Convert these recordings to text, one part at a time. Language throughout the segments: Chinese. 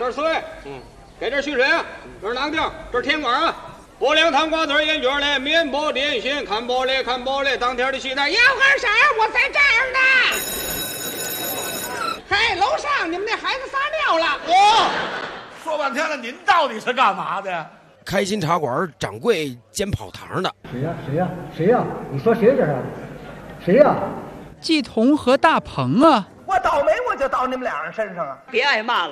这是水，给点蓄水啊，这是囊丁，这是甜瓜啊。薄凉糖瓜子烟卷嘞，面包点心，看玻璃看玻璃，当天的西单。 要干啥？我在这儿呢。嘿，楼上你们那孩子撒尿了。 说半天了，您到底是干嘛的呀？ 开心茶馆掌柜煎跑堂的。 谁呀？你说谁这是？谁呀？ 季彤和大鹏啊！ 我倒霉我就到你们俩人身上啊！ 别挨骂了。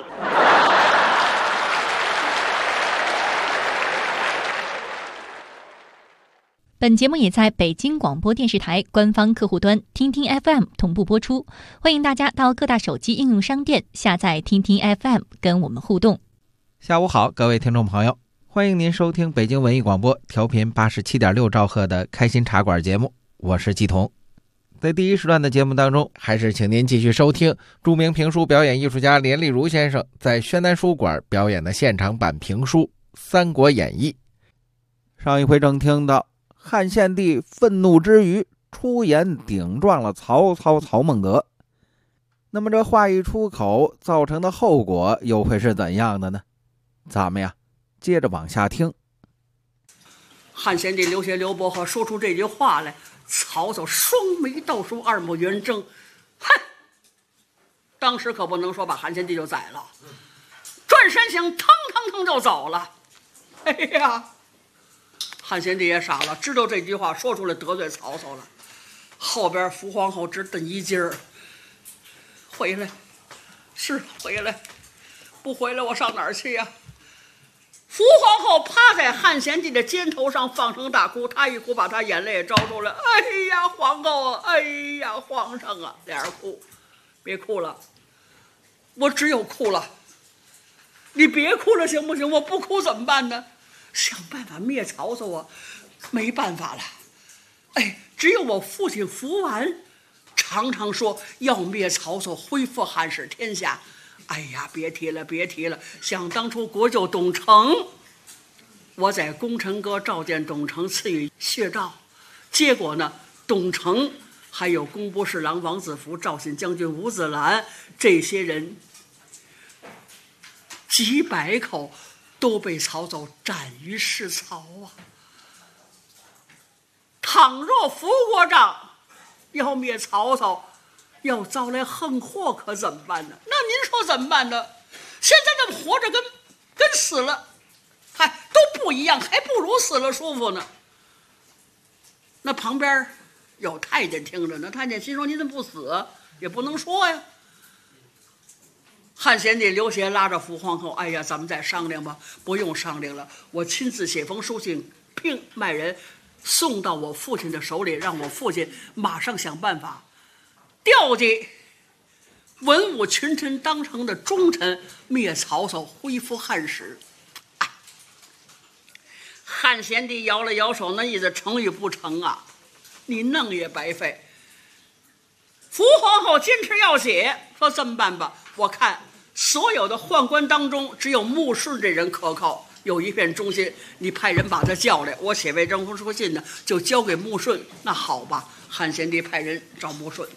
本节目也在北京广播电视台官方客户端听听 FM 同步播出，欢迎大家到各大手机应用商店下载听听 FM 跟我们互动。 下午好，各位听众朋友，欢迎您收听北京文艺广播调频87.6兆赫的开心茶馆节目，我是季彤。在第一时段的节目当中，还是请您继续收听著名评书表演艺术家连丽如先生在宣南书馆表演的现场版评书《三国演义》。上一回正听到汉献帝愤怒之余出言顶撞了曹操曹孟德，那么这话一出口造成的后果又会是怎样的呢？咱们呀接着往下听。 汉献帝刘协刘伯和说出这句话来，曹操双眉倒竖，二目圆睁，哼！当时可不能说把汉献帝就宰了，转身想腾就走了。哎呀，汉献帝也傻了，知道这句话说出来得罪曹操了。后边伏皇后直瞪一劲儿，回来，是回来，不回来我上哪儿去呀？伏皇后趴在汉献帝的肩头上放声大哭，她一哭把她眼泪也招出来。哎呀，皇后啊，哎呀，皇上啊，俩人哭，别哭了，我只有哭了。你别哭了行不行？我不哭怎么办呢？想办法灭曹操啊，没办法了。哎，只有我父亲福完常常说要灭曹操，恢复汉室天下。哎呀，别提了！想当初国舅董承，我在功臣阁召见董承，赐予血诏，结果呢，董承还有工部侍郎王子服、赵信将军吴子兰这些人几百口都被曹操斩于市曹啊！倘若伏国丈要灭曹操，要招来横祸，可怎么办呢？那您说怎么办呢？现在这么活着跟死了还都不一样，还不如死了舒服呢。那旁边有太监听着呢，太监心说你怎么不死？也不能说呀。汉献帝刘协拉着伏皇后，哎呀，咱们再商量吧。不用商量了，我亲自写封书信，聘卖人送到我父亲的手里，让我父亲马上想办法调集文武群臣当成的忠臣，灭曹操，恢复汉室。汉献帝摇了摇手，那意思成与不成啊？你弄也白费。伏皇后坚持要写，说这么办吧，我看所有的宦官当中，只有穆顺这人可靠，有一片忠心，你派人把他叫来，我写位征婚书信呢，就交给穆顺。那好吧，汉献帝派人找穆顺，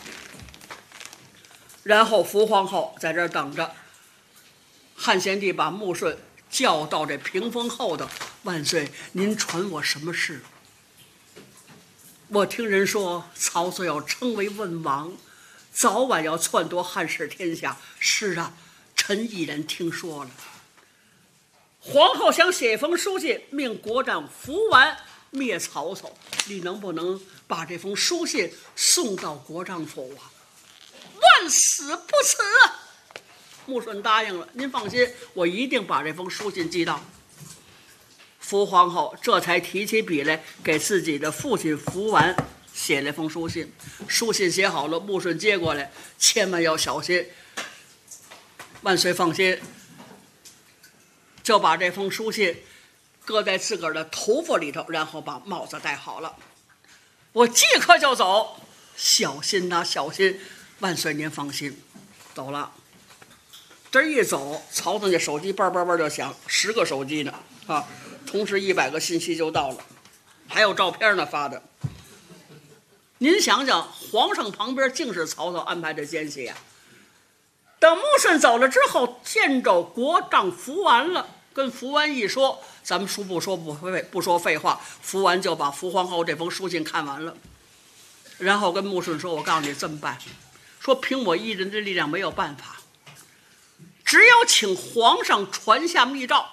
然后伏皇后在这儿等着。汉献帝把穆顺叫到这屏风后头，万岁，您传我什么事？我听人说曹操要称为问王，早晚要篡夺汉室天下。是啊，臣毅然听说了。皇后想写一封书信，命国丈伏完灭曹操，你能不能把这封书信送到国丈府啊？万死不辞啊！穆顺答应了，您放心，我一定把这封书信寄到。伏皇后这才提起笔来，给自己的父亲伏完写了封书信。书信写好了，穆顺接过来，千万要小心。万岁放心，就把这封书信搁在自个儿的头发里头，然后把帽子戴好了。我即刻就走，小心呐，小心！万岁您放心，走了。这一走，曹操这手机叭叭叭就响，10个手机呢啊！同时100个信息就到了，还有照片呢发的。您想想，皇上旁边竟是曹操安排的奸细啊！ 等穆顺走了之后，见着国丈福完了，跟福完一说，咱们书不说废话，福完就把福皇后这封书信看完了，然后跟穆顺说：“我告诉你这么办，说凭我一人的力量没有办法，只有请皇上传下密诏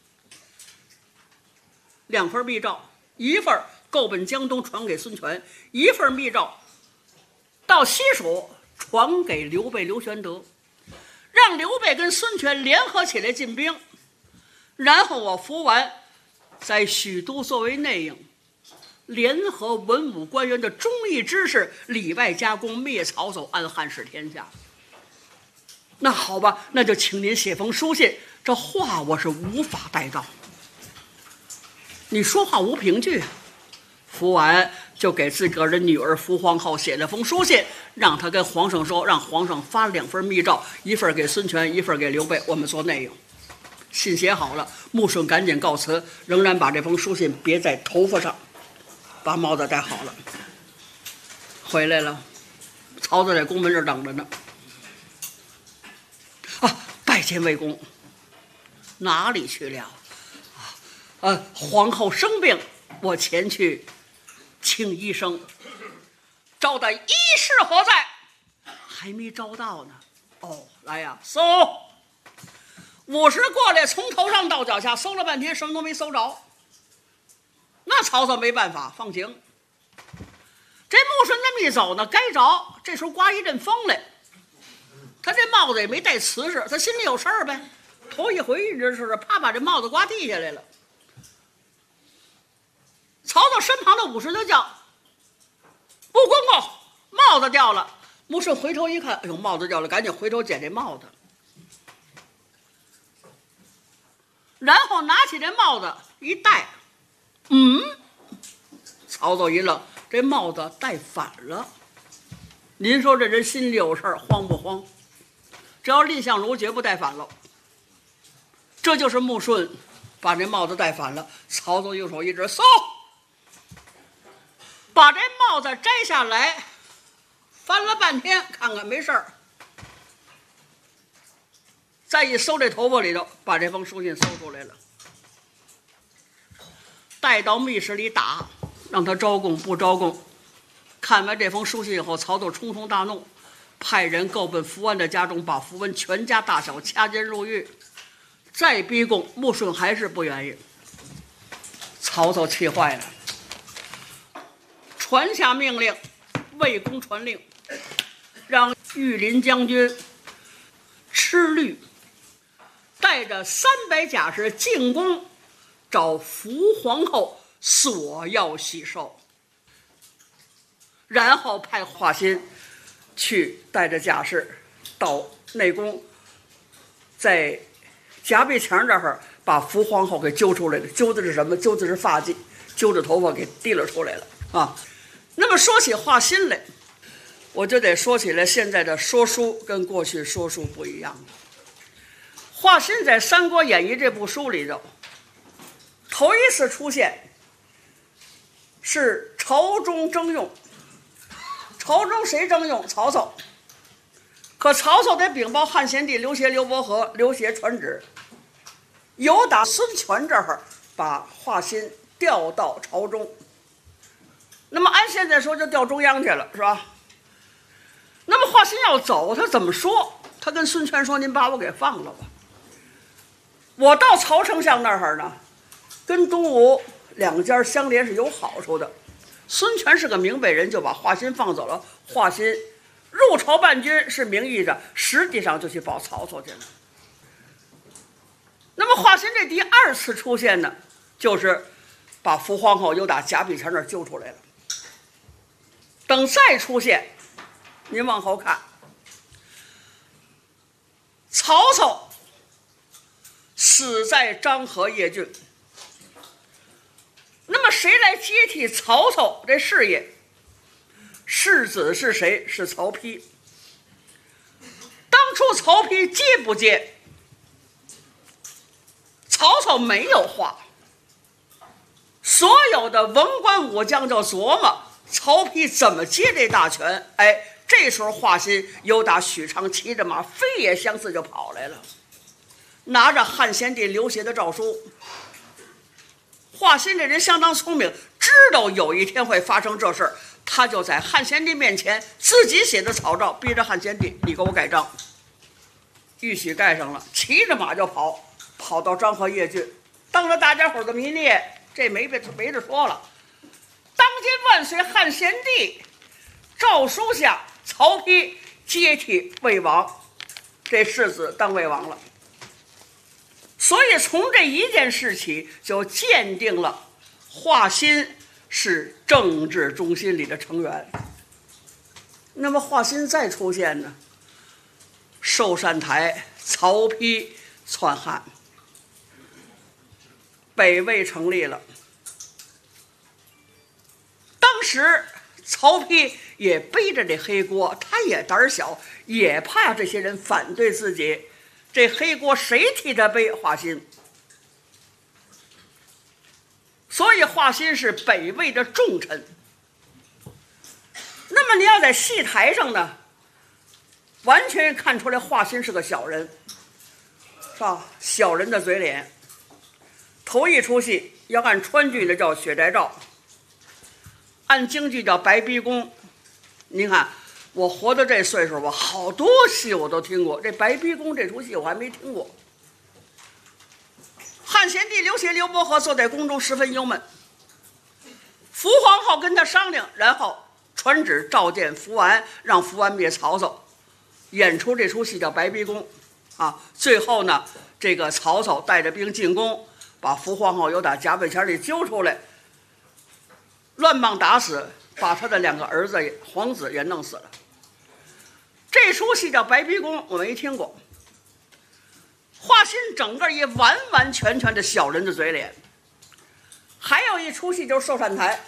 ，2份密诏，一份够本江东传给孙权，一份密诏到西蜀传给刘备刘玄德，让刘备跟孙权联合起来进兵，然后我福完在许都作为内应，联合文武官员的忠义之士，里外夹攻，灭曹操，安汉室天下。那好吧，那就请您写封书信，这话我是无法带到，你说话无凭据。福完就给自个儿的女儿福皇后写了封书信，让他跟皇上说，让皇上发2份密诏，一份给孙权，一份给刘备，我们做内应。信写好了，穆顺赶紧告辞，仍然把这封书信别在头发上，把帽子戴好了。回来了，曹操在宫门这儿等着呢。拜见魏公。哪里去了？皇后生病，我前去请医生。招待医师何在？还没招到呢。哦，来呀，搜！50过来，从头上到脚下搜了半天，什么都没搜着。那曹操没办法，放行。这穆顺那么一走呢，该着。这时候刮一阵风来，他这帽子也没带瓷实，他心里有事儿呗。头一回你这是怕把这帽子刮地下来了。曹操身旁的武士就叫：“穆公公，帽子掉了。”穆顺回头一看，哎呦，帽子掉了，赶紧回头捡这帽子，然后拿起这帽子一戴，曹操一愣，这帽子戴反了。您说这人心里有事儿，慌不慌？只要蔺相如绝不戴反了。这就是穆顺把这帽子戴反了。曹操右手一指，搜，把这帽子摘下来，翻了半天，看看没事儿，再一搜这头发里头，把这封书信搜出来了，带到密室里打，让他招供不招供。看完这封书信以后，曹操冲冲大怒，派人够奔福安的家中，把福安全家大小掐监入狱，再逼供，穆顺还是不愿意。曹操气坏了，传下命令，魏公传令，让御林将军吃律带着300甲士进宫，找福皇后索要喜寿，然后派华歆去带着甲士到内宫，在夹壁墙这儿把福皇后给揪出来了。揪的是什么？揪的是发髻，揪着头发给提了出来了啊。那么说起华歆来，我就得说起来现在的说书跟过去说书不一样了。华歆在《三国演义》这部书里头，头一次出现是朝中征用。朝中谁征用？曹操。可曹操得禀报汉献帝刘协、刘伯和，刘协传旨，由打孙权这儿把华歆调到朝中。那么按现在说就调中央去了，是吧？那么华歆要走，他怎么说？他跟孙权说：“您把我给放了吧，我到曹丞相那儿呢，跟东吴两家相连是有好处的。”孙权是个明白人，就把华歆放走了。华歆入朝办军是名义的，实际上就去保曹操去了。那么华歆这第2次出现呢，就是把福皇后又打夹壁墙那儿揪出来了。等再出现，您往后看，曹操死在张合邺郡。那么谁来接替曹操这事业？世子是谁？是曹丕。当初曹丕接不接？曹操没有话。所有的文官武将就琢磨曹丕怎么接这大权。 这时候华歆由打许昌骑着马飞也相似就跑来了，拿着汉献帝刘协的诏书。华歆这人相当聪明，知道有一天会发生这事儿，他就在汉献帝面前自己写的草诏，逼着汉献帝你给我盖章。玉玺盖上了，骑着马就跑到漳河邺郡，当着大家伙的迷恋，这没得说了。当今万岁汉献帝诏书下，曹丕接替魏王，这世子当魏王了。所以从这一件事起，就鉴定了华歆是政治中心里的成员。那么华歆再出现呢？寿善台曹丕篡汉，北魏成立了。当时曹丕也背着这黑锅，他也胆小，也怕这些人反对自己。这黑锅谁替他背？华歆。所以华歆是北魏的重臣。那么你要在戏台上呢，完全看出来华歆是个小人，是吧？小人的嘴脸。头一出戏要按川剧的叫《血债诏》，按京剧叫《白逼宫》。您看我活到这岁数，我好多戏我都听过，这《白逼宫》这出戏我还没听过。汉献帝刘协、刘伯和坐在宫中十分忧闷，福皇后跟他商量，然后传旨召见福安，让福安灭曹操，演出这出戏叫《白逼宫》啊。最后呢，这个曹操带着兵进宫，把福皇后由打夹背钱里揪出来，乱棒打死，把他的2个儿子皇子也弄死了。这出戏叫《白逼宫》，我没听过。华歆整个一完完全全的小人的嘴脸。还有一出戏就是寿善台，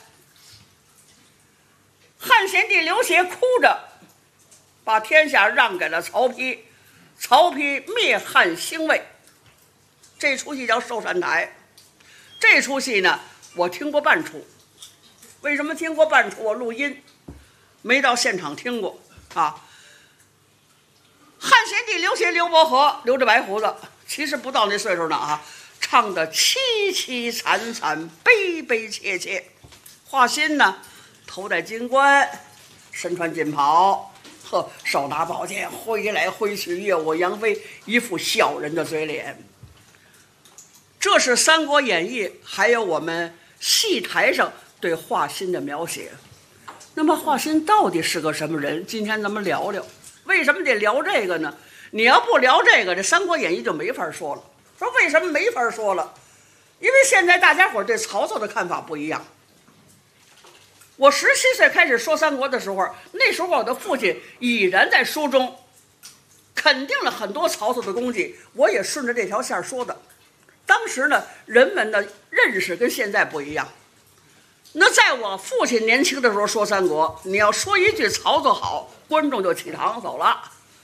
汉献帝刘协哭着把天下让给了曹丕，曹丕灭汉兴魏，这出戏叫寿善台。这出戏呢，我听过半出。为什么听过半出？我录音，没到现场听过啊。汉献帝刘协、刘伯和留着白胡子，其实不到那岁数呢啊，唱的凄凄惨惨，悲悲切切。华歆呢，头戴金冠，身穿锦袍，手拿宝剑，挥来挥去，耀武扬威，一副小人的嘴脸。这是《三国演义》还有我们戏台上对华歆的描写。那么华歆到底是个什么人？今天咱们聊聊。为什么得聊这个呢？你要不聊这个，这《三国演义》就没法说了。说为什么没法说了？因为现在大家伙对曹操的看法不一样。我17岁开始说三国的时候，那时候我的父亲已然在书中肯定了很多曹操的功绩，我也顺着这条线说的。当时呢，人们的认识跟现在不一样。那在我父亲年轻的时候说三国，你要说一句曹操好，观众就起堂走了，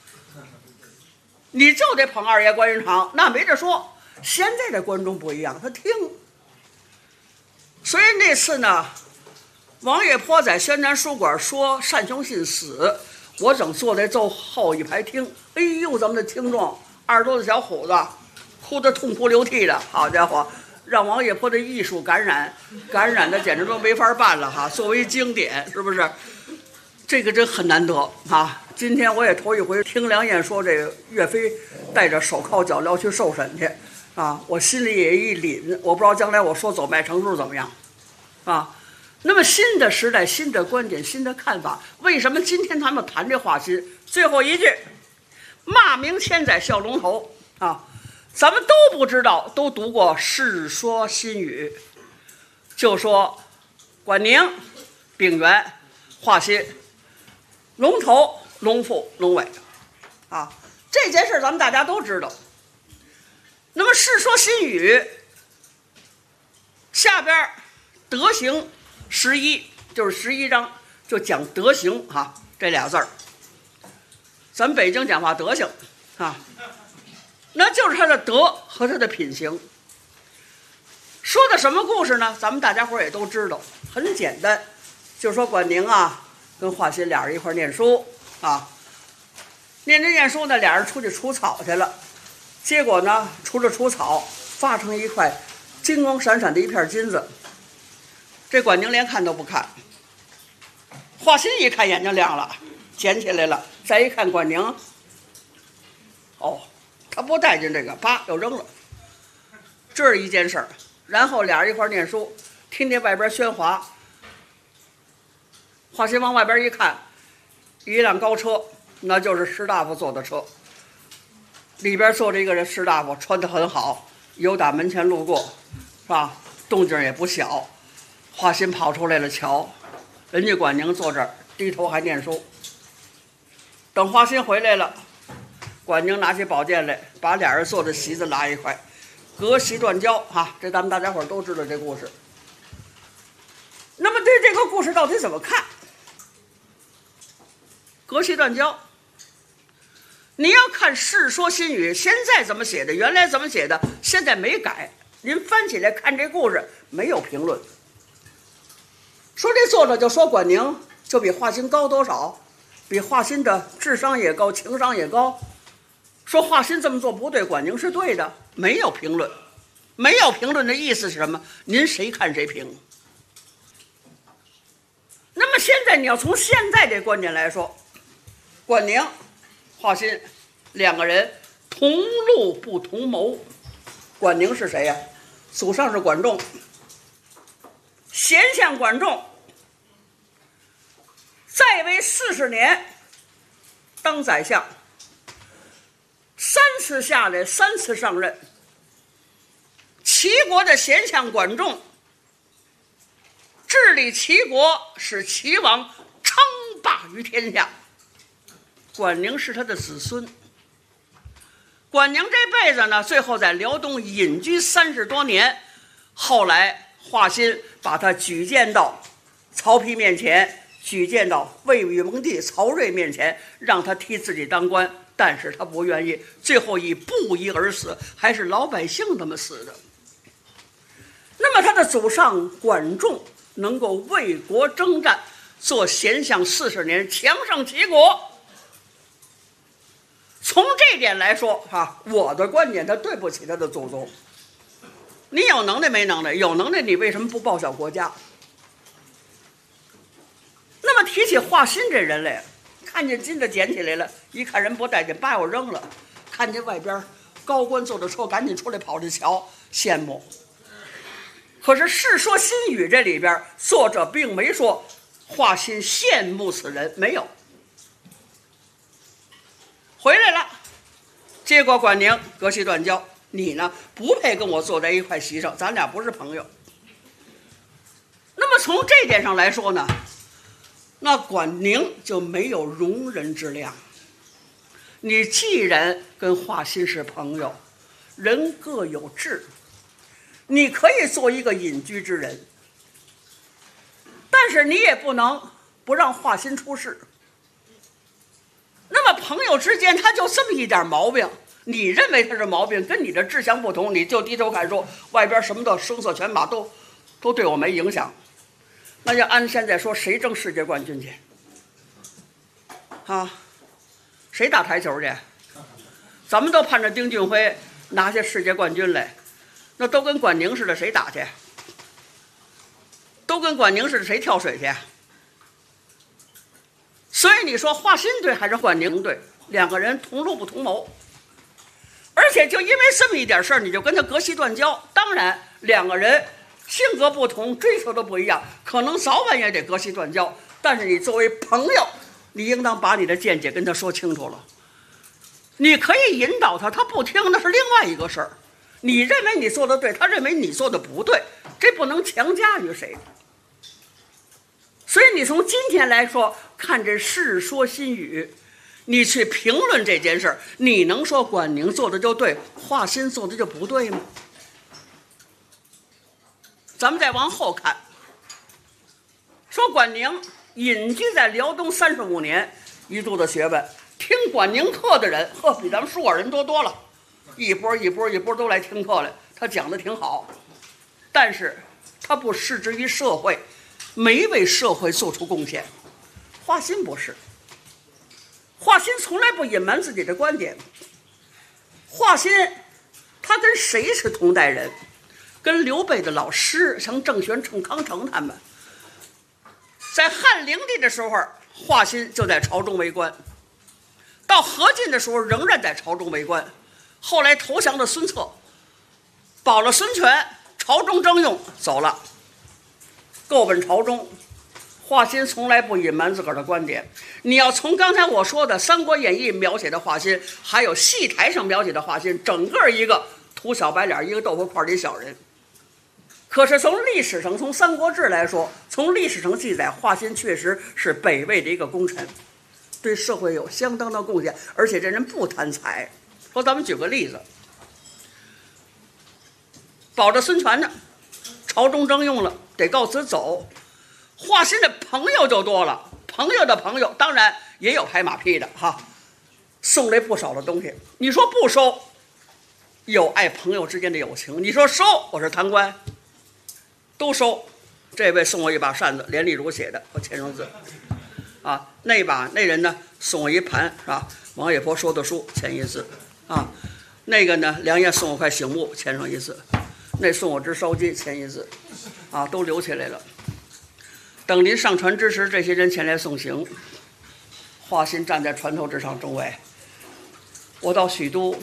你就得捧二爷关云长，那没得说。现在的观众不一样，他听。所以那次呢，王月坡在宣南书馆说单雄信死，我正坐在最后一排听，哎呦，咱们的听众20多的小伙子哭得痛哭流涕的，好家伙，让王月坡的艺术感染的简直都没法办了哈！作为经典，是不是？这个真很难得啊！今天我也头一回听梁燕说这个岳飞带着手铐脚镣去受审去啊，我心里也一凛，我不知道将来我说走麦成书怎么样啊？那么新的时代、新的观点、新的看法，为什么今天他们谈这华歆？最后一句，骂名千载笑龙头啊！咱们都不知道，都读过《世说新语》，就说管宁、丙元、华歆，龙头、龙腹、龙尾，啊，这件事咱们大家都知道。那么《世说新语》下边德行11，就是11章，就讲德行啊这俩字儿。咱们北京讲话德行啊。那就是他的德和他的品行。说的什么故事呢？咱们大家伙也都知道，很简单，就是说管宁啊跟华歆俩人一块念书啊。念着念书呢，俩人出去除草去了，结果呢，除了除草，发成一块金光闪闪的一片金子。这管宁连看都不看，华歆一看眼睛亮了，捡起来了，再一看管宁，哦，他不待见这个，啪又扔了。这是一件事儿。然后俩人一块念书，听见外边喧哗，华歆往外边一看，一辆高车，那就是士大夫坐的车，里边坐着一个人，士大夫穿得很好，由打门前路过，是吧？动静也不小。华歆跑出来了，瞧，人家管宁坐这儿低头还念书。等华歆回来了，管宁拿起宝剑来，把俩人坐的席子拉一块，隔席断交哈，这咱们大家伙都知道这故事。那么对这个故事到底怎么看？隔席断交，你要看《世说新语》现在怎么写的，原来怎么写的，现在没改。您翻起来看这故事，没有评论。说这作者就说管宁就比华歆高多少，比华歆的智商也高，情商也高。说华歆这么做不对，管宁是对的，没有评论。没有评论的意思是什么？您谁看谁评。那么现在你要从现在这观点来说，管宁、华歆两个人同路不同谋。管宁是谁呀？祖上是管仲，贤相管仲，在位40年，当宰相，3次下来，3次上任。齐国的贤相管仲治理齐国，使齐王称霸于天下。管宁是他的子孙。管宁这辈子呢，最后在辽东隐居30多年，后来华歆把他举荐到曹丕面前，举荐到魏宇文帝曹睿面前，让他替自己当官，但是他不愿意，最后以不义而死，还是老百姓这么死的。那么他的祖上管仲能够为国征战，做贤相40年，强盛齐国。从这点来说我的观点，他对不起他的祖宗。你有能耐没能耐？有能耐你为什么不报效国家？那么提起华歆这人来，看见金子捡起来了，一看人不待见，把我扔了。看见外边高官坐着车，赶紧出来跑着瞧，羡慕。可是《世说新语》这里边，作者并没说华歆羡慕此人，没有。回来了，结果管宁隔席断交，你呢不配跟我坐在一块席上，咱俩不是朋友。那么从这点上来说呢，那管宁就没有容人之量。你既然跟华歆是朋友，人各有志，你可以做一个隐居之人，但是你也不能不让华歆出事。那么朋友之间他就这么一点毛病，你认为他是毛病，跟你的志向不同，你就低头看说外边什么的声色犬马都对我没影响。那就按现在说，谁争世界冠军去谁打台球去？咱们都盼着丁俊晖拿下世界冠军来，那都跟管宁似的，谁打去？都跟管宁似的，谁跳水去？所以你说华歆对还是管宁对？两个人同路不同谋，而且就因为这么一点事儿，你就跟他隔席断交。当然，两个人性格不同，追求的不一样，可能早晚也得隔席断交。但是你作为朋友，你应当把你的见解跟他说清楚了。你可以引导他，他不听那是另外一个事儿。你认为你做的对，他认为你做的不对，这不能强加于谁。所以你从今天来说，看这《世说新语》，你去评论这件事儿，你能说管宁做的就对，华歆做的就不对吗？咱们再往后看，说管宁隐居在辽东35年，一肚子学问，听管宁课的人比咱们舒尔人多了，一波都来听课来，他讲的挺好，但是他不施之于社会，没为社会做出贡献。华歆不是， 华歆从来不隐瞒自己的观点。华歆他跟谁是同代人？跟刘备的老师，像郑玄、郑康成他们。在汉灵帝的时候，华歆就在朝中为官，到何进的时候仍然在朝中为官。后来投降的孙策保了孙权，朝中征用走了，够本朝中。华歆从来不隐瞒自个儿的观点。你要从刚才我说的《三国演义》描写的华歆，还有戏台上描写的华歆，整个一个涂小白脸，一个豆腐块里小人。可是从历史上，从《三国志》来说，从历史上记载，华歆确实是北魏的一个功臣，对社会有相当的贡献，而且这人不贪财。说咱们举个例子，保着孙权呢，朝中征用了，得告辞走。华歆的朋友就多了，朋友的朋友当然也有拍马屁的哈，送来不少的东西。你说不收，有爱朋友之间的友情；你说收，我是贪官，都收。这位送我一把扇子，连丽如写的，我签上字。啊，那人呢送我一盘，是吧？王爷婆说的书，签一字。啊，那个呢，梁爷送我块醒木，签上一字。那送我只烧鸡，签一字。啊，都留起来了。等您上船之时，这些人前来送行。华歆站在船头之上，众位，我到许都，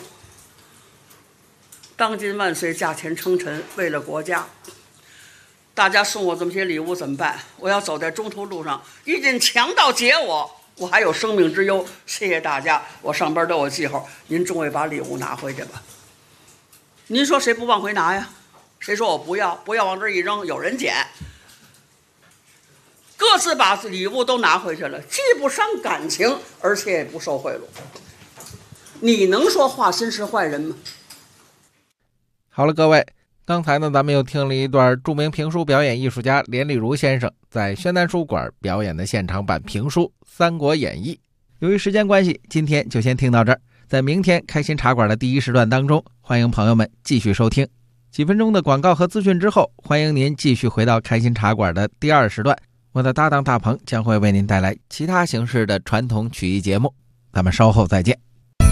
当今万岁，驾前称臣，为了国家。大家送我这么些礼物怎么办？我要走在中途路上，一进强盗劫我，我还有生命之忧。谢谢大家，我上边都有记号，您众位把礼物拿回去吧。您说谁不往回拿呀？谁说我不要？不要往这一扔，有人捡。各自把礼物都拿回去了，既不伤感情，而且也不受贿赂。你能说华歆是坏人吗？ 好了，各位，刚才呢，咱们又听了一段著名评书表演艺术家连丽如先生在宣南书馆表演的现场版评书《三国演义》。由于时间关系，今天就先听到这儿。在明天开心茶馆的第一时段当中，欢迎朋友们继续收听。几分钟的广告和资讯之后，欢迎您继续回到开心茶馆的第二时段。我的搭档大鹏将会为您带来其他形式的传统曲艺节目，咱们稍后再见。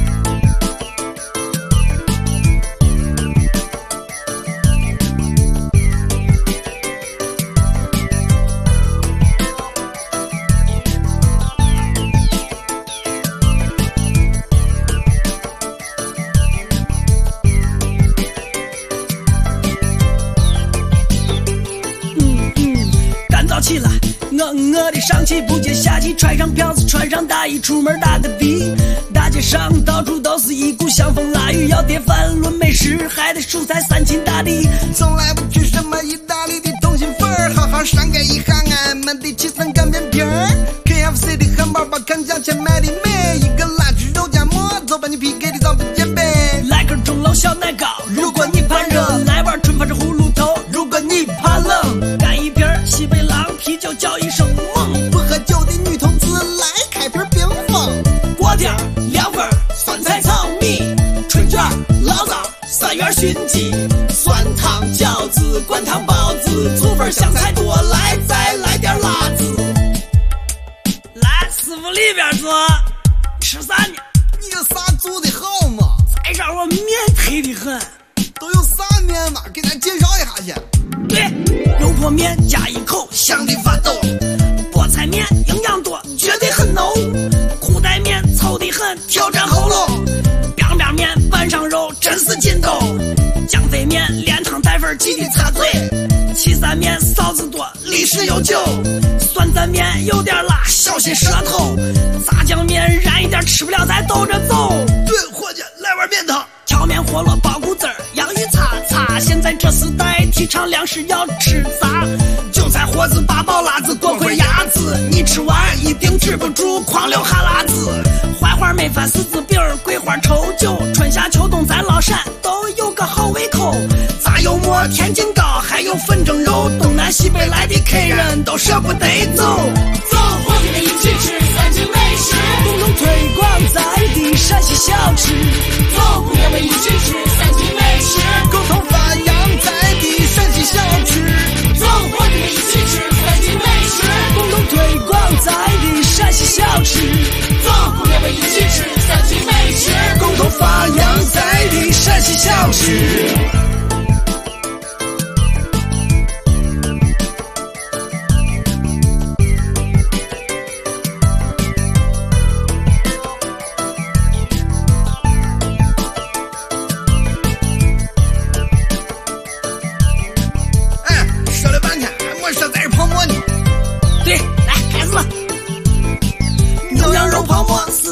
起来，我的上气不接下气，穿上票子，穿上大衣，出门打个的。大街上到处都是一股香风腊雨，要碟饭论美食，还得蔬菜三秦大地。 从来不吃什么意大利的通心粉儿，好好上盖一下俺们的7层干面皮儿。KFC 的汉堡包看价钱买的美，一个辣汁肉夹馍，走吧你 PK 的早不接杯。 来根钟楼小奶糕，如果你怕热；来碗春发这葫芦头，如果你怕冷。干一瓶西北狼啤酒叫一声猛， 不喝酒的女同志来开瓶冰峰。 锅贴凉粉酸菜炒米，春卷醪糟3元熏鸡，酸汤饺子灌汤包子，醋粉香菜多来，再来点辣子。来师傅里边坐，吃啥呢？ 你这啥做的好嘛？ 再让我面忒的很。 都有啥面嘛？给咱介绍一下去。 对，油泼面加一口，香的发抖；菠菜面营养多，绝对很浓；裤带面糙的很，挑战喉咙；凉面面拌上肉，真是劲道；酱飞面连汤带粉，记得擦嘴；岐山面臊子多，历史悠久；酸蘸面有点辣，小心舌头；炸酱面燃一点，吃不了再兜着走。 对，伙计，来碗面汤。 荞面饸饹包谷子儿，洋芋擦擦。现在这时代提倡粮食要吃杂，韭菜盒子八宝辣子锅盔鸭子，你吃完一定止不住狂流哈喇子。槐花焖饭柿子饼，桂花稠酒，春夏秋冬咱老陕都有个好胃口。炸油馍天津糕，还有粉蒸肉，东南西北来的客人都舍不得走。走，伙计们一起吃三秦美食，共同推广在地陕西小吃。走，朋友们一起吃三秦美食， 共同发扬在地陕西小吃。 走，伙计们一起吃三秦美食，共同推广在地陕西小吃。走，朋友们一起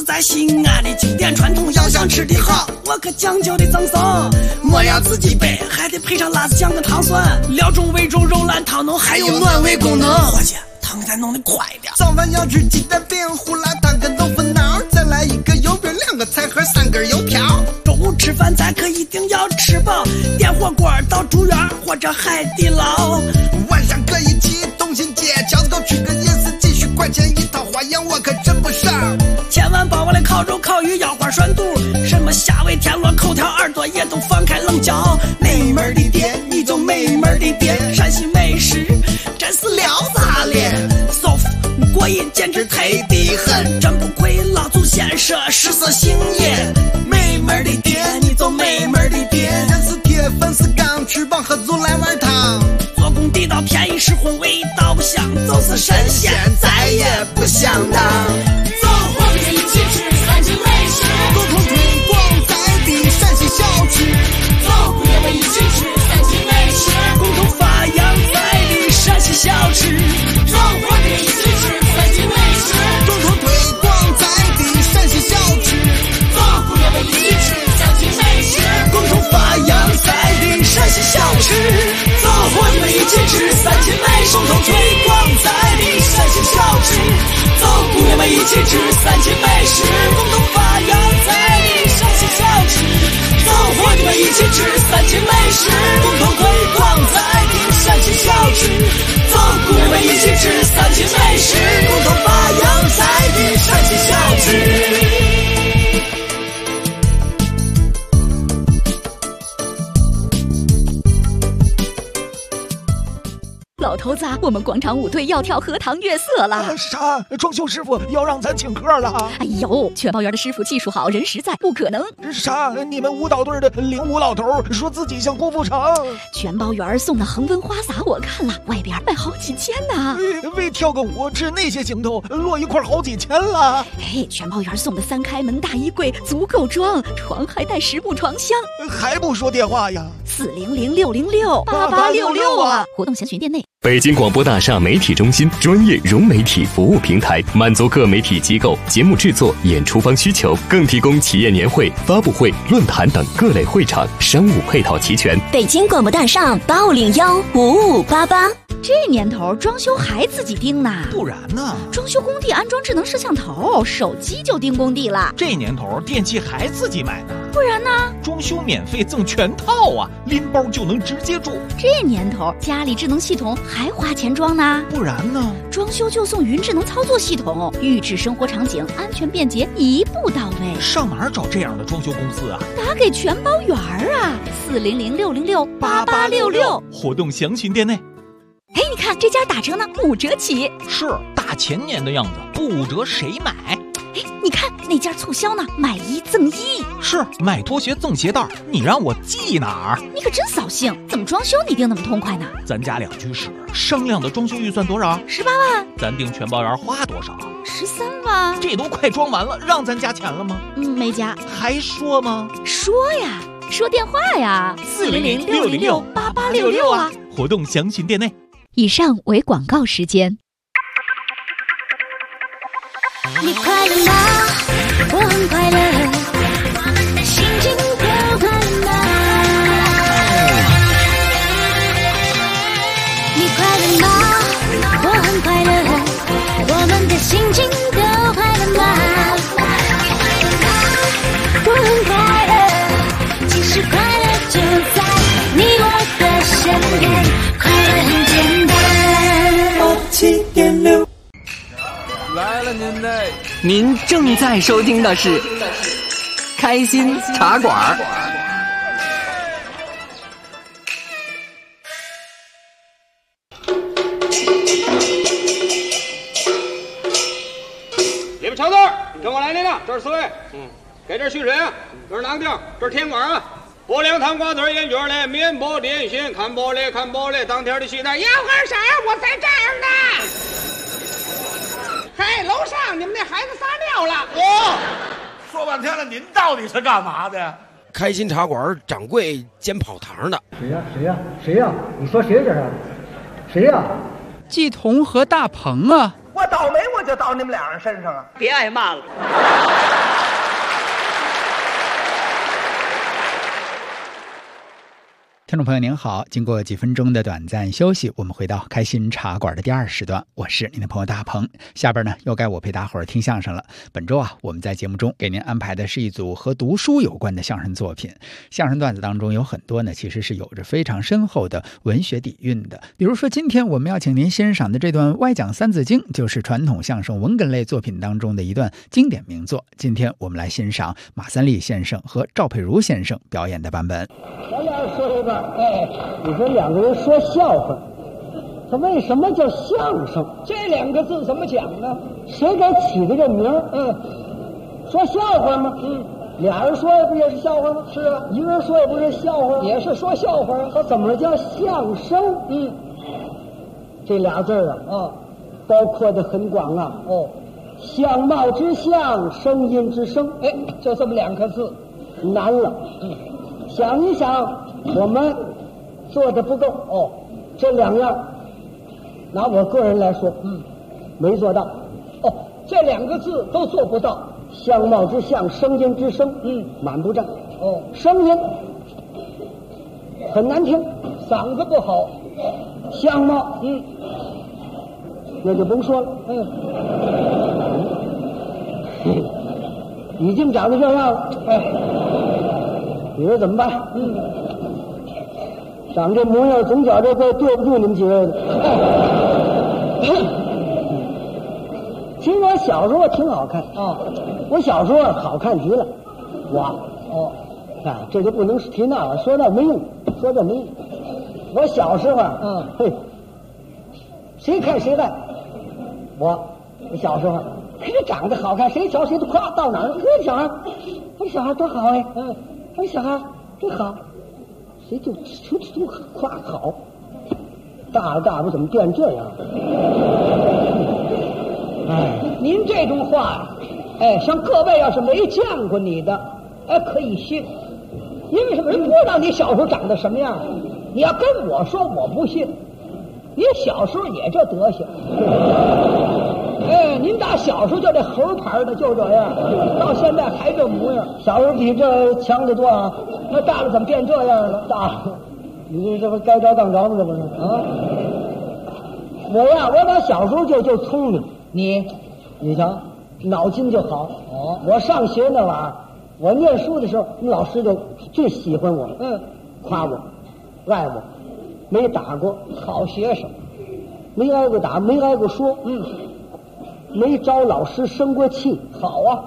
在西安的经典传统，要想吃的好，我可讲究的赠送。莫要自己备，还得配上辣子酱跟糖蒜，料中味中肉烂汤浓，还有暖胃功能。伙计，汤给咱弄得快点。 早饭要吃鸡蛋饼、胡辣汤跟豆腐脑，再来一个油饼、2个菜盒、3根油条。 中午吃饭咱可一定要吃饱，点火锅到住院或者海底捞。 晚上可以去东新街，饺子狗吃个夜市，几10块钱一套，花样我可真不少。 千万别忘了烤肉、烤鱼、腰花涮肚，什么虾尾、田螺、口条、耳朵也都放开棱角。美门的店，你就美门的店，陕西美食真是撩炸脸，舒服过瘾，简直忒得很，真不愧老祖先说食色性也。美门的店，你就美门的店， 人是铁，粉是钢，吃饱喝足来碗汤。 做工地道，便宜实惠，味道不香，就是神仙再也不想当。 走，我们一起吃3斤美食， 共同推广在地陕西小吃。 走，我们一起吃3斤美食， 共同发扬在地陕西小吃。 走，我们一起吃3斤美食， 共同推广在地陕西小吃。 走，我们一起吃3斤美食， 共同发扬在地陕西小吃。走，我们一起吃3斤美食，共同推广在地陕西小吃。走，我们一起吃3斤美食，共同发扬在地陕西小吃。走，我们一起吃3斤美食，共同推广在地陕西小吃。走，我们一起吃3斤美食，共同发扬在地陕西小吃。 老头子，我们广场舞队要跳荷塘月色了。 啥？装修师傅要让咱请客了？ 哎呦，全包园的师傅技术好，人实在，不可能。 啥？你们舞蹈队的领舞老头说自己像郭富城。 全包园送的恒温花洒我看了，外边卖好几千呢。 为跳个舞吃那些行头，落一块好几千了。 哎，全包园送的3开门大衣柜足够装，床还带10部床箱。 还不说电话呀 ？400-606-8866啊！活动详询店内。 北京广播大厦媒体中心专业融媒体服务平台，满足各媒体机构节目制作、演出方需求，更提供企业年会、发布会、论坛等各类会场，商务配套齐全。 北京广播大厦8501-5588。 这年头装修还自己盯呢？ 不然呢？ 装修工地安装智能摄像头，手机就盯工地了。 这年头电器还自己买呢？ 不然呢？ 装修免费赠全套啊，拎包就能直接住。 这年头家里智能系统还花钱装呢？ 不然呢？ 装修就送云智能操作系统，预制生活场景，安全便捷，一步到位。 上哪儿找这样的装修公司啊？ 打给全包园啊，400-606-8866。 活动详询店内。 哎，你看这家打折呢，5折起。 是大前年的样子，不5折谁买？ 哎，你看那家促销呢，买1赠1。 是买拖鞋赠鞋带，你让我记哪儿？ 你可真扫兴，怎么装修你定那么痛快呢？ 咱家2居室，商量的装修预算多少 ？18万。 咱定全包园花多少 ？13万。 这都快装完了，让咱加钱了吗？ 没加。 还说吗？ 说呀，说电话呀，400-606-8866啊。 活动详询店内。 以上为广告时间。 你快乐吗？我很快乐，我们的心情都快乐吗？你快乐吗？我很快乐，我们的心情都快乐吗？我很快乐，其实快乐就在你我的身边，快乐很简单。7.6 来了您正在收听的是开心茶馆。 你们瞧这儿，跟我来您了，这是4位，给这续水啊，这是哪个地儿？这是甜馆啊。波凉汤瓜子烟卷嘞，面包点心，看玻璃看玻璃，当天的西单要喝啥我在这儿呢。嘿，楼上你们那孩子撒尿了。 说半天了，您到底是干嘛的呀？ 开心茶馆掌柜兼跑堂的。 谁呀？你说谁这是？谁呀？ 季彤和大鹏啊。 我倒霉我就倒你们俩人身上啊！ 别挨骂了。 听众朋友您好，经过几分钟的短暂休息，我们回到开心茶馆的第二时段，我是您的朋友大鹏。下边呢又该我陪大伙儿听相声了。本周我们在节目中给您安排的是一组和读书有关的相声作品。相声段子当中有很多呢其实是有着非常深厚的文学底蕴的，比如说今天我们要请您欣赏的这段歪讲三字经，就是传统相声文哏类作品当中的一段经典名作。今天我们来欣赏马三立先生和赵佩茹先生表演的版本。 咱俩说一个，你说两个人说笑话，他为什么叫相声？这两个字怎么讲呢？谁给起的这名？说笑话吗？俩人说不也是笑话吗？是啊，一个人说也不是笑话，也是说笑话。他怎么叫相声？这俩字包括的很广啊。相貌之相，声音之声，就这么两个字，难了。想一想，我们做的不够这两样，拿我个人来说，没做到。这两个字都做不到，相貌之相，声音之声，满不正。声音很难听，嗓子不好。相貌，那就甭说了。已经长得这样了，你说怎么办？长这模样，总觉着会对不住你们几位的。其实我小时候挺好看我小时候好看极了。这就不能提那了，说那没用，说这没用。我小时候谁看谁爱。我小时候可是长得好看，谁瞧谁都夸，到哪儿这小孩，这小孩多好哎，这小孩真好，谁就夸好。大不怎么变这样？您这种话像各位要是没见过你的，可以信，因为什么？人不知道你小时候长得什么样，你要跟我说，我不信。你小时候也这德行。您打小时候就这猴牌的就这样，到现在还这模样。小时候比这强得多啊！那大了怎么变这样了？大了，你这不该着当着吗？这不是啊？我打小时候就聪明。你瞧，脑筋就好。我上学那玩意儿，我念书的时候，老师就最喜欢我，夸我，爱我，没打过，好学生，没挨过打，没挨过说，没招老师生过气，好啊！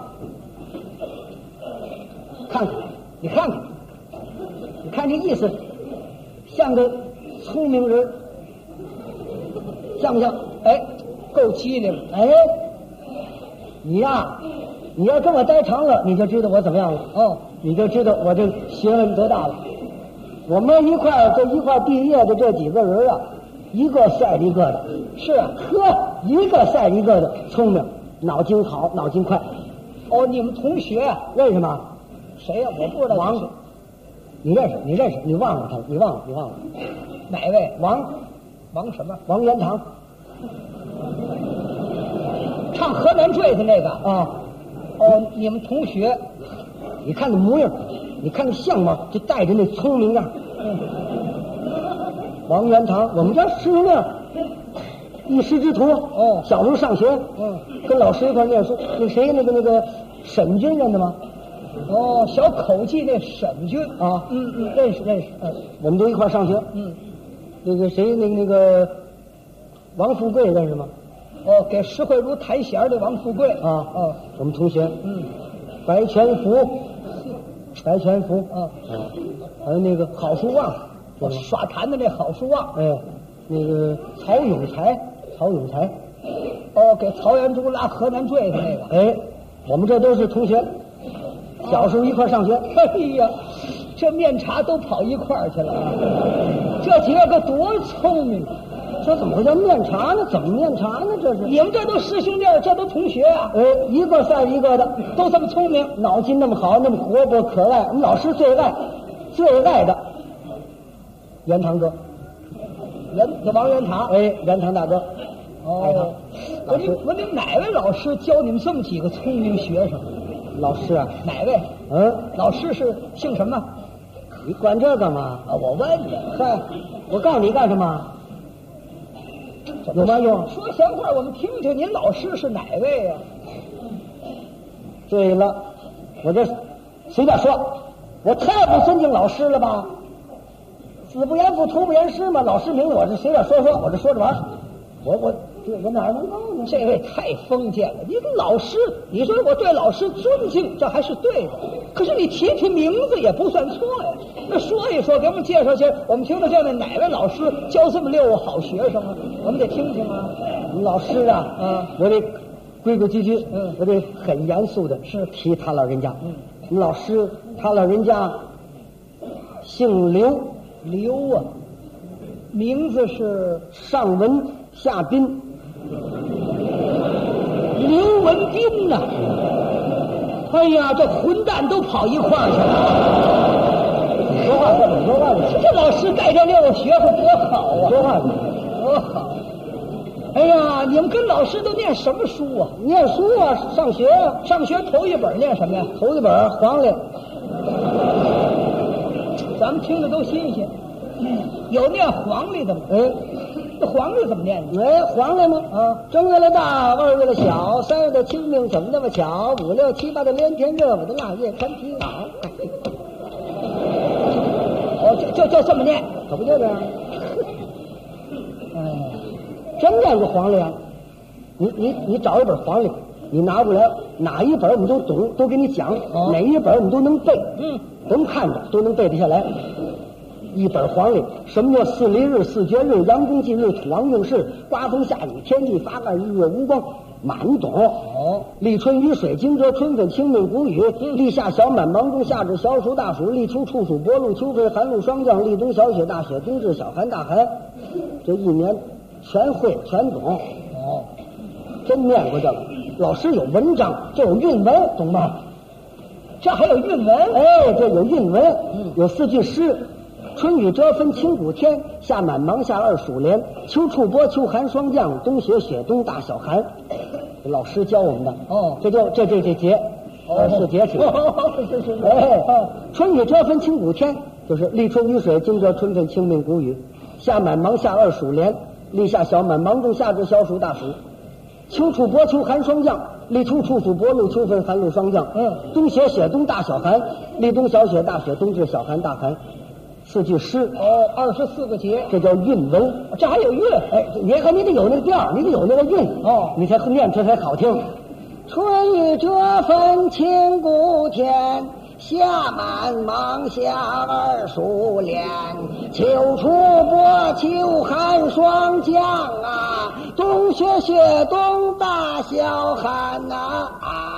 你看这意思，像个聪明人，像不像？够机灵。你要跟我待长了，你就知道我怎么样了。你就知道我这学问多大了。我们一块毕业的这几个人啊，一个赛一个的。是啊，一个赛一个的聪明，脑筋好，脑筋快。你们同学啊？认识吗？谁呀？我不知道。王，你认识？你忘了他了？你忘了？哪位？王什么？王元堂，唱河南坠的那个啊。你们同学，你看那模样，你看那相貌，就带着那聪明样。王元堂，我们家师兄亮，一师之徒。小时候上学，跟老师一块念书。那谁，那个沈军认得吗？小口技那沈军啊，认识。我们都一块上学。那个谁，那个王富贵认识吗？给石慧茹弹弦的王富贵啊，我们同学。白全福啊，还有那个郝书旺，耍弹的那郝书旺。那个曹永才，给曹元珠拉河南坠的那个。我们这都是同学，小时候一块上学。哎呀，这面茶都跑一块儿去了，这几个多聪明！这怎么会叫面茶呢？怎么面茶呢？这是你们这都师兄弟，这都同学啊！一个赛一个的，都这么聪明，脑筋那么好，那么活泼可爱。我们老师最爱的元堂哥，王元堂，元堂大哥。 哦，我你哪位老师教你们这么几个聪明学生？ 老师啊， 哪位？老师是姓什么？ 你管这干嘛？ 啊，我问你。 嗨，我告诉你干什么？有嘛用？ 说闲话，我们听听。您老师是哪位呀？ 对了，我这随便说，我太不尊敬老师了吧？子不言父，徒不言师嘛。老师名字我这随便说，我这说着玩。我哪能够呢？ 这位太封建了。你跟老师，你说我对老师尊敬，这还是对的。可是你提名字也不算错呀。那说一说，给我们介绍些，我们听得见那哪位老师教这么6个好学生啊？我们得听听啊。 老师啊，我得规规矩矩，我得很严肃的是提他老人家。老师他老人家姓刘， 刘啊，名字是上文下宾。 刘文斌呐！哎呀，这混蛋都跑一块儿去了。 你说话怎么说话呢？ 这老师带这6个学生多好啊！ 说话多好！哎呀，你们跟老师都念什么书啊？ 念书啊，上学啊。 上学头一本念什么呀？ 头一本黄历。 咱们听着都新鲜。有念黄历的吗？这黄历怎么念呢？ 黄历吗？正月的大，2月的小，3月的清明，怎么那么巧？5、6、7、8的连天热，我的腊月看皮袄。 就这么念， 可不就这样？真念过黄历啊？你找一本黄历，你拿过来，哪一本我们都懂，都给你讲，哪一本我们都能背，甭看着都能背得下来。一本黄历，什么叫4离日、4绝日、阳公忌日、土王用事、刮风下雨、天地发暗、日月无光，满懂。立春雨水、惊蛰春分、清明谷雨，立夏小满、芒种、夏至小暑大暑，立秋处暑、薄露、秋分、寒露、霜降，立冬小雪大雪，冬至小寒大寒。这一年全会全懂。真念过这个。老师有文章，这有韵文，懂吗？ 这还有韵文？ 这有韵文，有4句诗。春雨蛰分清谷天，夏满芒夏2暑连，秋处播秋寒霜降，冬雪雪冬大小寒。老师教我们的。这节是节气。春雨蛰分清谷天，就是立春雨水，惊蛰春分清明谷雨，夏满芒夏2暑连，立夏小满芒种夏至小暑大暑，秋处播秋寒霜降，立秋处暑薄露秋分寒露霜降，冬雪雪冬大小寒，立冬小雪大雪，冬至小寒大寒。4句诗 ，24个节， 这叫韵文。 这还有韵？ 你得有那个调，你得有那个韵你才念出来才好听。春雨蛰分清谷天，夏满芒夏2暑连，秋处播秋寒霜降啊，冬雪雪冬大小寒呐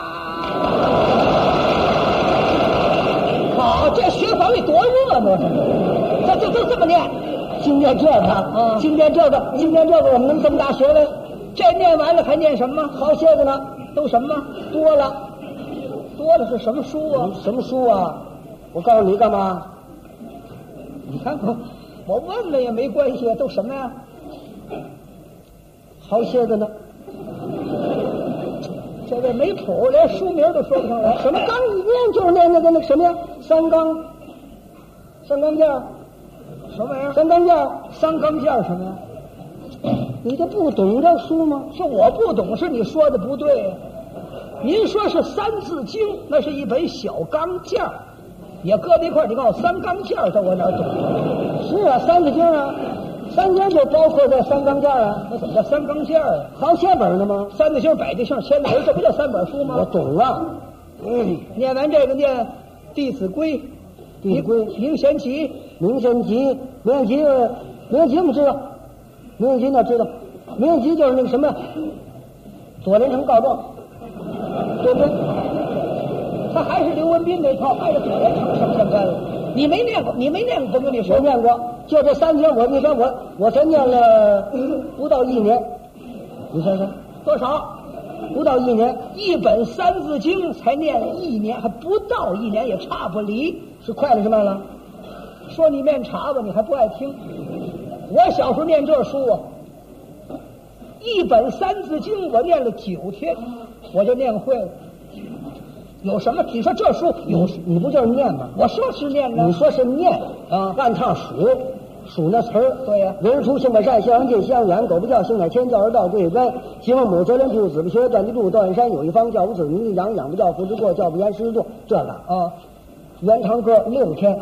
好，这学房里多热闹！这都这么念， 今念这个，今念这个，我们能这么大学问？ 这念完了还念什么？ 好些个呢， 都什么？ 多了是什么书啊？ 什么书啊？我告诉你干嘛？ 你看我问了也没关系，都什么呀？ 好些个呢。 这位没谱，连书名都说不上来。 什么纲？一念就是念那个什么呀？三纲件， 什么玩意儿？ 三纲件什么呀？ 你这不懂这书吗？ 是我不懂，是你说的不对呀。您说是《三字经》，那是一本小钢件儿，也搁在一块儿。你告诉我三纲件儿，这我哪懂？ 是啊，《三字经》啊。3节就包括在3纲件啊。 那怎么叫3纲件啊？ 好些本呢吗？ 三字经、百家姓、千字文，这不叫3本书吗？ 我懂了。 念完这个念《弟子规》，明贤集我们知道， 明贤集哪知道？明贤集就是那个什么左连成告状，对不对？ 他还是刘文斌那套，还是左连成什么相干了？你没念过，甭跟你说。 我念过，就这3节，你看我才念了不到1年，你猜猜多少？ 不到1年， 一本《三字经》才念1年，还不到1年，也差不离。 是快了是慢了？ 说你面茶吧，你还不爱听。我小时候念这书啊， 一本三字经我念了9天，我就念会了。有什么？你说这书有， 你不就是念吗？ 我说是念呢。 你说是念啊，按趟数那词儿。 对呀， 人出性本善，相近相远，狗不叫性乃迁，教而道贵也专。其父母责人父子不学，断其路，断山有一方，教无子名利养，养不教父之过，教不严师之重。这个啊，原唱歌6天。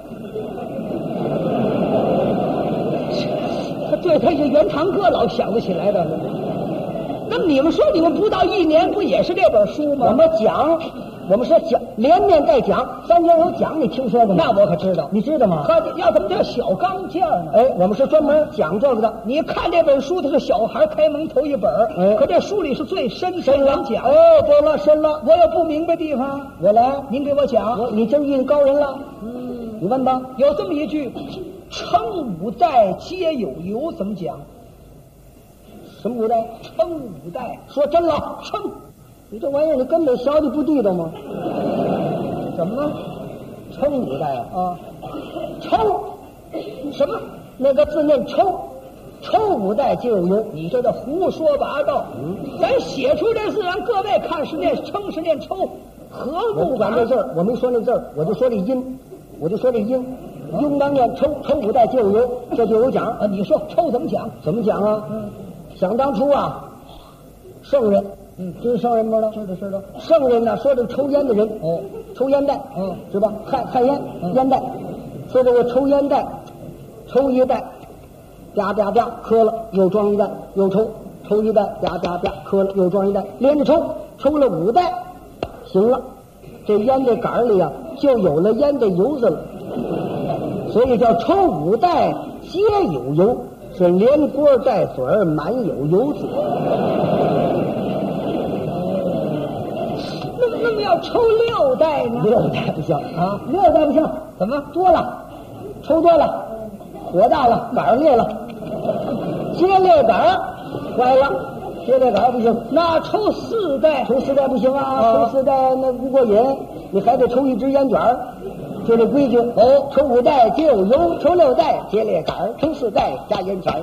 对，他是原唱歌老想得起来的。那么你们说你们不到1年不也是这本书吗？ 我们讲，我们说讲，连面带讲，三经有讲，你听说过吗？ 那我可知道， 你知道吗？ 他要怎么叫小钢件呢？ 哎，我们是专门讲这个的。 你看这本书，它是小孩开门头一本，可这书里是最深了讲。 哦，对了，深了。 我有不明白地方， 我来， 您给我讲。 你真运高人了。你问吧。 有这么一句，称五代皆有由，怎么讲？ 什么五代？ 称五代。 说真了， 称。 你这玩意儿你根本小的不地道吗？ 怎么了？ 称五代啊？ 抽什么？ 那个字念抽，抽五代皆有由。 你这叫胡说八道。咱写出这字让各位看是念称是念抽，何我不管这字儿，我没说那字儿，我就说这音，应当念抽，抽五代皆有由，这就有讲。 你说抽怎么讲？ 怎么讲啊？想当初啊，圣人。知道圣人不知道？知道。圣人呢，说这个抽烟的人，抽烟袋，是吧？旱烟，烟袋，说这个抽烟袋，抽一袋，啪啪啪，磕了又装一袋，又抽一袋，啪啪啪，磕了又装一袋，连着抽了5袋，行了，这烟这杆里啊，就有了烟的油子了，所以叫抽5袋皆有油，是连锅带嘴儿满有油子。 那么要抽6袋呢 ？6袋不行啊，6袋不行， 怎么多了？抽多了，火大了，杆儿裂了，接裂杆儿坏了，接裂杆儿不行。 那抽4袋？ 抽4袋不行啊，抽4袋那不过瘾，你还得抽一支烟卷儿，就这规矩。抽5袋皆有油，抽6袋接裂杆儿，抽4袋加烟卷儿。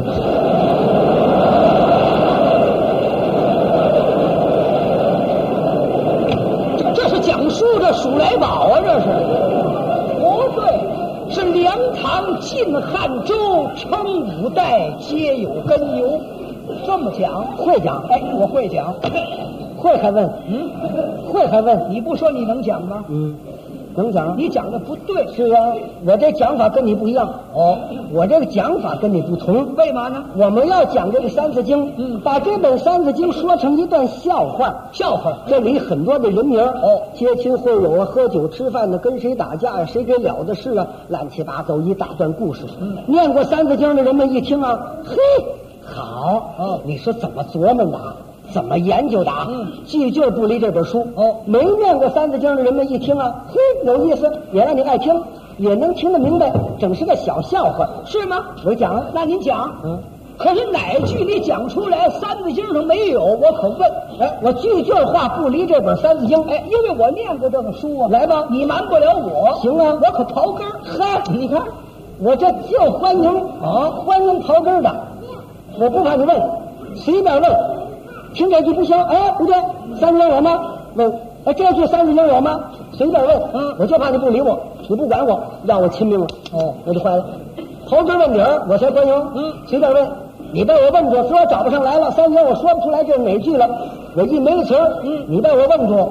讲书这数来宝啊，这是不对，是梁唐晋汉周称5代皆有根由，这么讲会讲？ 哎，我会讲， 会还问？会还问？ 你不说你能讲吗？ 能讲？ 你讲的不对。 是啊，我这讲法跟你不一样。我这个讲法跟你不同。 为嘛呢？ 我们要讲这个三字经，把这本三字经说成一段笑话。这里很多的人名接亲会友啊，喝酒吃饭的，跟谁打架啊，谁给了的事啊，乱七八糟一大段故事。念过三字经的人们一听啊，嘿，好，你是怎么琢磨的？怎么研究的？句句不离这本书。没念过三字经的人们一听啊，嘿，有意思，也让你爱听，也能听得明白，整是个小笑话， 是吗？ 我讲了， 那您讲。可是哪句你讲出来三字经上没有？我可问。 我句句话不离这本三字经。 因为我念过这个书啊。 来吧， 你瞒不了我。 行啊， 我可刨根儿。 嗨，你看，我这就欢迎欢迎刨根的，我不怕你问，随便问。听这句不行，不对，三字经有吗？问，这句三字经有吗？随便问，我就怕你不理我，你不管我，让我亲命了，我就坏了。刨根问底儿，我才欢迎。随便问，你被我问住，说找不上来了，三字经我说不出来这是哪句了，我一没词儿，你被我问住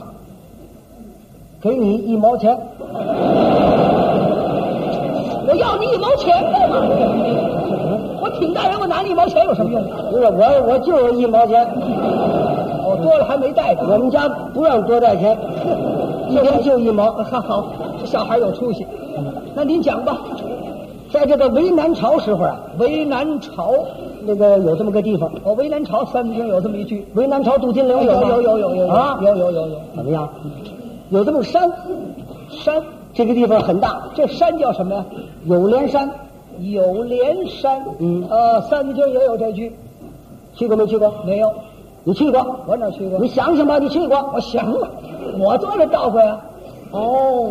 给你1毛钱， 我要你1毛钱干嘛？我挺大人，我拿你1毛钱有什么用？ 不是我就有1毛钱， 多了还没带着。 我们家不让多带钱，一天就1毛。 好，这小孩有出息。那您讲吧。 在这个为南朝时候啊， 为南朝那个有这么个地方。 为南朝三字经有这么一句， 为南朝镀金陵有吗？ 有啊， 有。 怎么样？有这么个山，这个地方很大， 这山叫什么呀？ 有连山。 有连山，三字经也有这句， 去过没去过？ 没有。 你去过？ 我哪去过？ 你想想吧，你去过？ 我想了，我多少到过呀？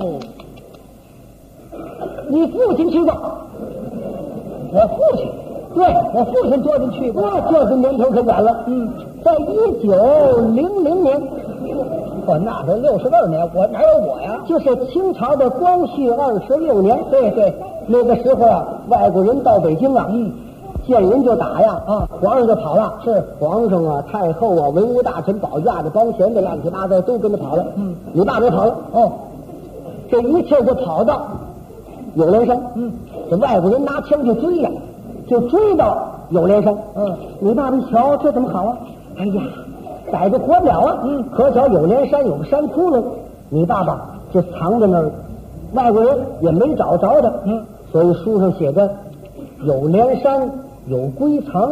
你父亲去过？ 我父亲对，我父亲坐进去过，这是年头可远了。在1900年，那都62年，我哪有我呀？就是清朝的光绪26年。对，那个时候啊，外国人到北京啊，见人就打呀，皇上就跑了。是皇上啊、太后啊、文武大臣、保驾的、帮闲的，乱七八糟都跟着跑了。你爸别跑了。这一切就跑到有连山。这外国人拿枪就追呀，就追到有连山。你爸爸一瞧，这怎么好啊？哎呀，逮着活不了啊！可巧有连山有个山窟窿，你爸爸就藏在那儿，外国人也没找着他。所以书上写着有连山有归藏。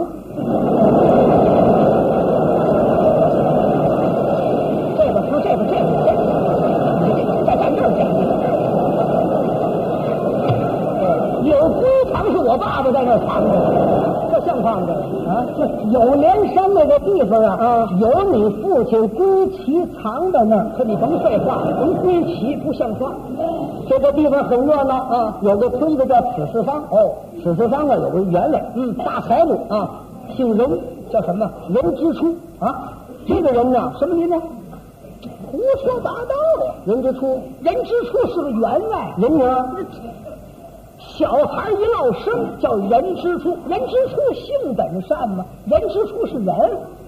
这个在咱这儿讲的。有归藏是我爸爸在那儿藏的，这像话吗？这有连山那个地方啊，有你父亲归齐藏在那儿。可你甭废话，甭归齐不像话。这个地方很热闹啊，有个村子叫此四方。此四方啊有个员外，大财主啊，姓任，叫什么？任之初啊。这个人呢，什么人呢？胡说八道呀！任之初是个员外，人名。小孩一落生叫人之初，人之初性本善嘛，人之初是人。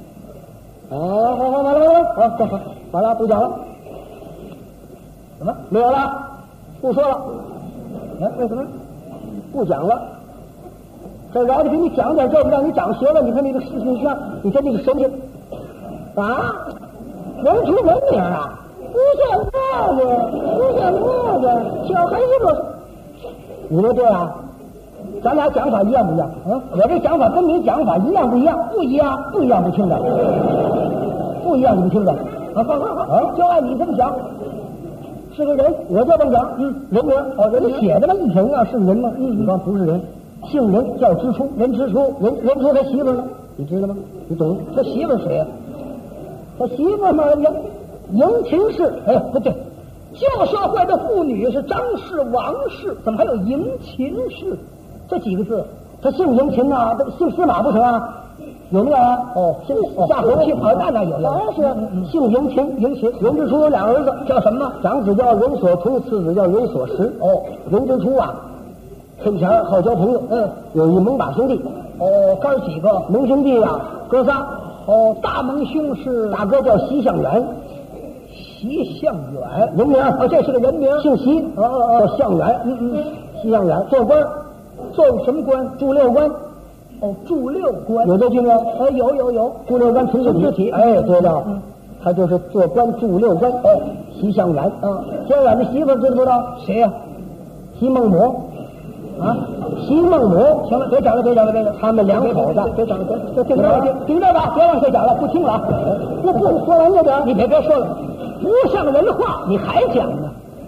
完了，不讲了。怎么没有了？不说了。为什么不讲了？这来的给你讲点这个，让你长学了。你看那个视频上，你看那个神经啊，人出人名啊，不像话的，小孩一落生。你说这样，咱俩讲法一样不一样？我这讲法跟你讲法一样不一样？不一样，不听着，不一样，你们听着。好，就按你这么讲，是个人，我就这么讲。人名人写的嘛，一挺啊，是人吗？你说不是人，姓任，叫之初，任之初他媳妇呢？你知道吗？你懂？他媳妇谁呀？他媳妇嘛，迎秦氏。不对。旧社会的妇女是张氏、王氏，怎么还有迎秦氏？这几个字，他姓迎秦呐，姓司马不成啊？有没有啊？姓夏侯姓那有。当然是姓迎秦。任之初有两儿子，叫什么？长子叫任所图，次子叫任所识。任之初啊，跟前好交朋友。有一盟把兄弟。哥几个盟兄弟啊，哥仨。大盟兄是大哥叫席向远。席向远，人名这是个人名，姓席，叫向远。席向远做官，做什么官？驻六官。驻六官有这句吗？有。驻六官从事体。对了，他就是做官驻六官。席向远。向远的媳妇知不知道？谁呀？席孟母。席孟母。行了，别讲了。他们两口子，别讲了，听着吧，别往下讲了，不听了。不说完这点，你别说了。不像人话，你还讲呢？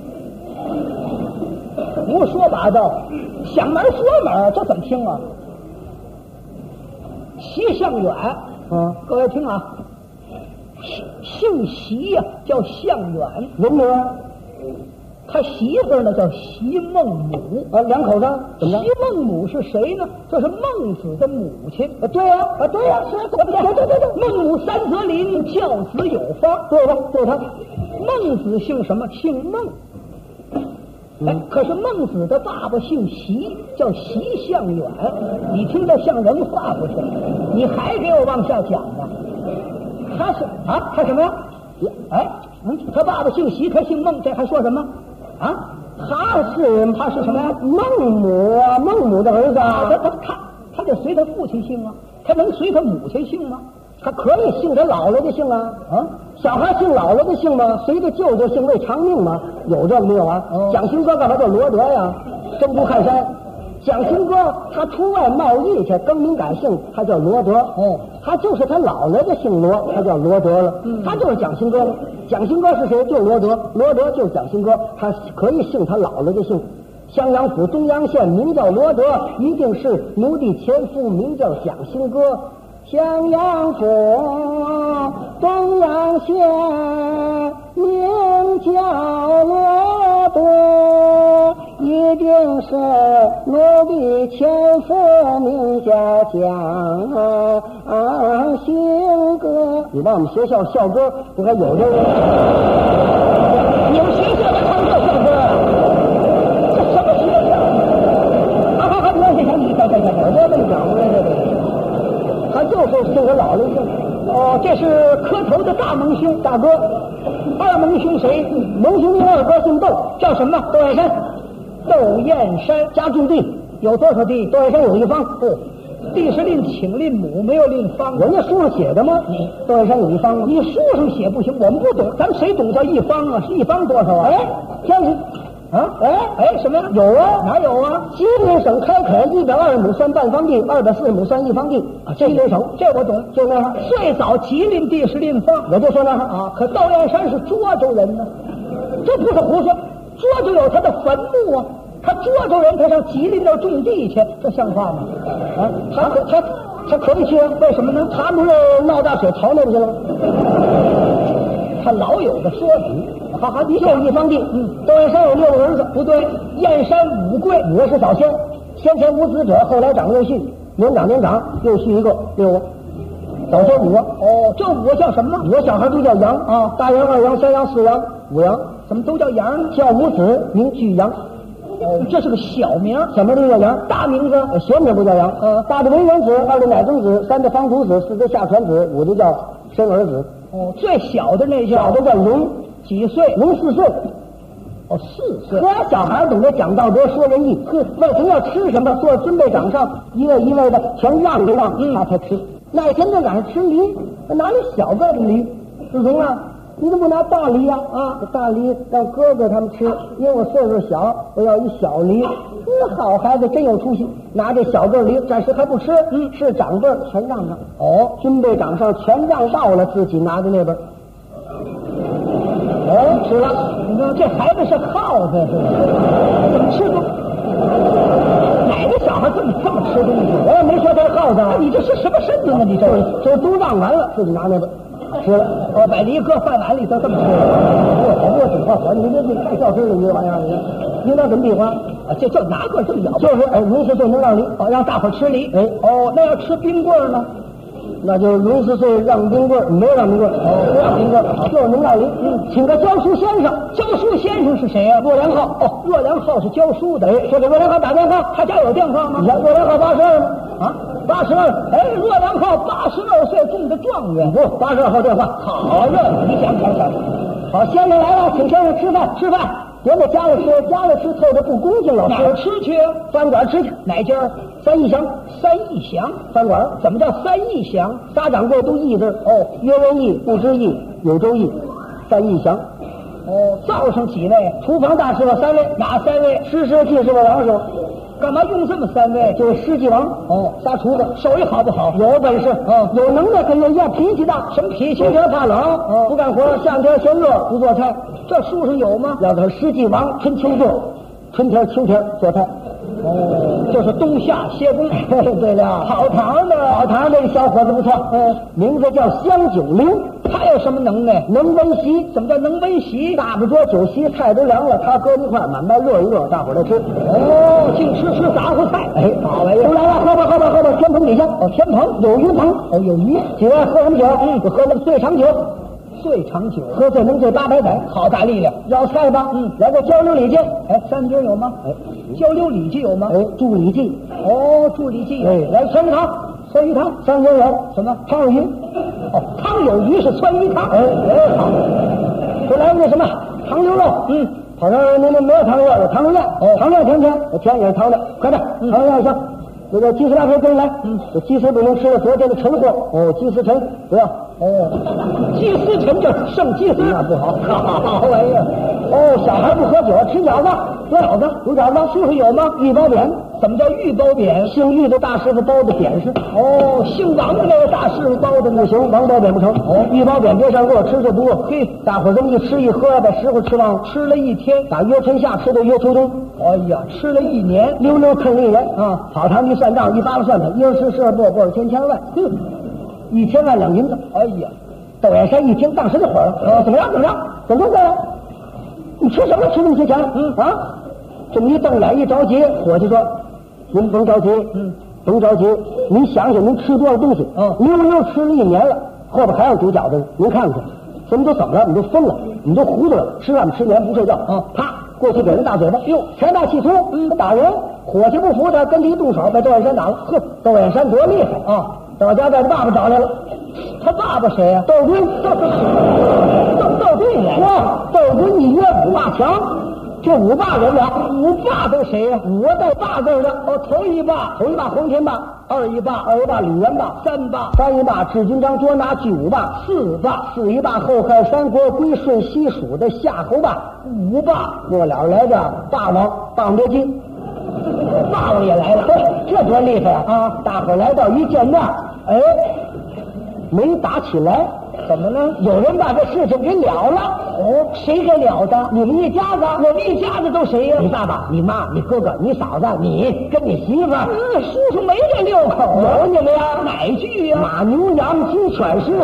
胡说八道，想门说门，这怎么听啊？席向远，各位听啊，姓席呀，叫向远，人名。他媳妇呢叫席孟母。两口子怎么着？席孟母是谁呢？这是孟子的母亲。对呀，是对。孟母三则邻，教子有方。对吧？对他。孟子姓什么？姓孟。可是孟子的爸爸姓席，叫席向远。你听着像人话不是？你还给我往下讲呢？他是他什么呀？他爸爸姓席，他姓孟，这还说什么？他是什么呀？孟母的儿子啊。他得随他父亲姓啊，他能随他母亲姓吗？他可以姓他姥姥的姓啊。小孩姓姥姥的姓吗？随着舅舅姓为长命吗？有这个没有啊？蒋兴哥干嘛叫罗德呀？征途看山。蒋兴哥他出外贸易去，更名改姓，他叫罗德。他就是他姥姥的姓罗，他叫罗德了。他就是蒋兴哥了。蒋兴哥是谁？就罗德。罗德就是蒋兴哥，他可以姓他姥姥的姓。襄阳府东阳县名叫罗德，一定是奴婢前夫名叫蒋兴哥。襄阳府东阳县名叫罗德，一定是奴婢前夫名家将行歌。你把我们学校校歌不还有这个？你们学校的唱校歌啊？这什么学校？好，我先想你我跟你讲，他就是性格老了一些。哦，这是磕头的大蒙兄大哥。二蒙兄谁？蒙兄的二哥姓窦，叫什么？窦燕山。窦燕山家种地，有多少地？窦燕山有一方。地是令请令母，没有令方。人家书上写的吗？窦燕山有一方吗？你书上写不行，我们不懂，咱们谁懂叫一方啊？是一方多少啊？哎，天津。什么呀？有啊，哪有啊？吉林省开垦120亩算半方地，240亩算一方地啊。吉林省，这我懂，就那样。最早吉林地是令方，我就说那样啊。可窦燕山是涿州人呢，这不是胡说。涿州有他的坟墓啊，他涿州人，他上吉林那种地去，这像话吗？啊，他可以去啊？为什么呢？他不是闹大水逃那边去了吗？他老有个说理。好，你就一方地。窦燕山有6个儿子，不对，燕山5贵，5是早先，先前无子者，后来长又续，年长又续一个6个，早先5个。哦，这5个叫什么？5个小孩都叫羊啊，大羊、2羊、3羊、4羊、5羊，怎么都叫羊呢？叫无子名巨羊。哦，这是个小名，小名都叫羊。大名字学名不叫羊。大的文员子，2的乃中子，3的方土子，4的下传子，5的叫生儿子。哦，最小的那叫龙。几岁？龙4岁。哦，4岁。小孩懂得讲道德，说仁义。为什么要吃什么？做军备长上，一位一位的全让他才吃。那天就赶上吃梨，哪里小个的梨？子龙啊，你怎么不拿大梨呀？大梨让哥哥他们吃，因为我岁数小，我要一小梨。好孩子真有出息，拿这小个梨，暂时还不吃。是长辈全让。哦，军备长上全让到了，自己拿的那边。吃了，你看这孩子是耗子，怎么吃东西？哪个小孩这么吃东西？我也没说他耗子啊！你这是什么身子呢？你这都让完了，自己拿那个吃了。把梨搁饭碗里头这么吃了。我比划你太较真了，你这玩意儿，你应该怎么比划？这就拿个这么咬，就是04岁能让梨，让大伙吃梨。那要吃冰棍呢？那就04岁让冰棍，没让冰棍，不让冰棍，就是能让梨。请个教书先生，教书先生是谁呀？骆良浩。骆良浩是教书的。说给骆良浩打电话，他家有电话吗？骆良浩82吗？82。骆良浩82岁中的状元。不，82号电话。好热闹，你讲。好，先生来了，请先生吃饭。别在家里吃凑着不恭敬，老师。哪儿吃去啊？饭馆吃去。哪家？3义祥饭馆。怎么叫3义祥？3掌柜都义字。约文义、不知义、有周义，3义祥。灶上几位？厨房大师傅3位。哪3位？师师、技师傅、王师傅。干嘛用这么3位？就是师技王。仨厨子，手艺好不好？有本事。有能耐，跟人家脾气大。什么脾气？冬天怕冷，不干活；夏天嫌热，不做菜。这书上有吗？要等师技王，春秋做，春天、秋天做菜。就是冬夏歇工。对了，跑堂这个小伙子不错。名字叫香九龄。他有什么能耐？能温席。怎么叫能温席？大不桌酒席，菜都凉了，他搁一块满麦热一热，大伙儿来吃。净吃杂货菜。好玩意儿。都来了，喝吧，天棚底下。天棚有鱼棚。有鱼。几位喝什么酒？喝那个醉长酒。喝醉能醉800载，好大力量。要菜吧？来个交流礼记。3斤有吗？交流礼记有吗？助礼记。助礼记有。来酸鱼汤，酸鱼汤3斤有。什么？汤有鱼。汤有鱼是酸鱼汤。好。就来个什么糖牛肉。好像您没有糖牛肉，有糖牛宴。糖牛宴甜也是糖的，快点，糖牛宴行。那个鸡丝拉皮跟来。这鸡丝不能吃了，昨天的陈货。鸡丝陈不要。鸡丝陈这剩鸡丝那不好，好玩意儿。小孩不喝酒，吃饺子，有饺子，书上有吗？玉包匾。怎么叫玉包匾？姓玉的大师傅包的匾是。姓王的那个大师傅包的不行，王包匾不成。玉包匾别上锅，吃就不饿。大伙儿这么一吃一喝，把时候吃忘了。吃了1天，打约春夏吃到约秋冬。吃了1年，溜溜坑1人跑堂一算账，一扒拉算盘，1、10、12、多少千万，1000万两银子。窦燕山一听，当时就火了。怎么样？怎么着？你吃什么？吃那么些钱？这么一瞪脸，一着急，伙计说：“ 您甭着急，甭着急，您想想您吃多少东西，溜吃了1年了，后边还要煮饺子，您看看，什么都怎么了？你都疯了，你都糊涂了，吃饭吃眠不睡觉，啪过去给人大嘴巴，哟，财大气粗，打人，伙计不服他，跟他一动手，把窦燕山打了。呵，窦燕山多厉害啊！到家把他爸爸找来了，他爸爸谁呀？窦军，窦军来了。窦军一约5霸强。这5霸人了，5霸都谁呀？5个带霸字的。头一霸黄天霸，二一霸李元霸，三一霸智金章捉拿巨5霸，四一霸后汉三国归顺西蜀的夏侯霸，5霸末了来着霸王别姬，霸王也来了，这多厉害啊！大伙来到一见面，没打起来。怎么了？有人把这事情给了了。谁给了的？你们一家子。我们一家子都谁呀？你爸爸、你妈、你哥哥、你嫂子、你跟你媳妇。叔叔没这6口。有你们呀？哪句呀？马牛羊鸡犬狮。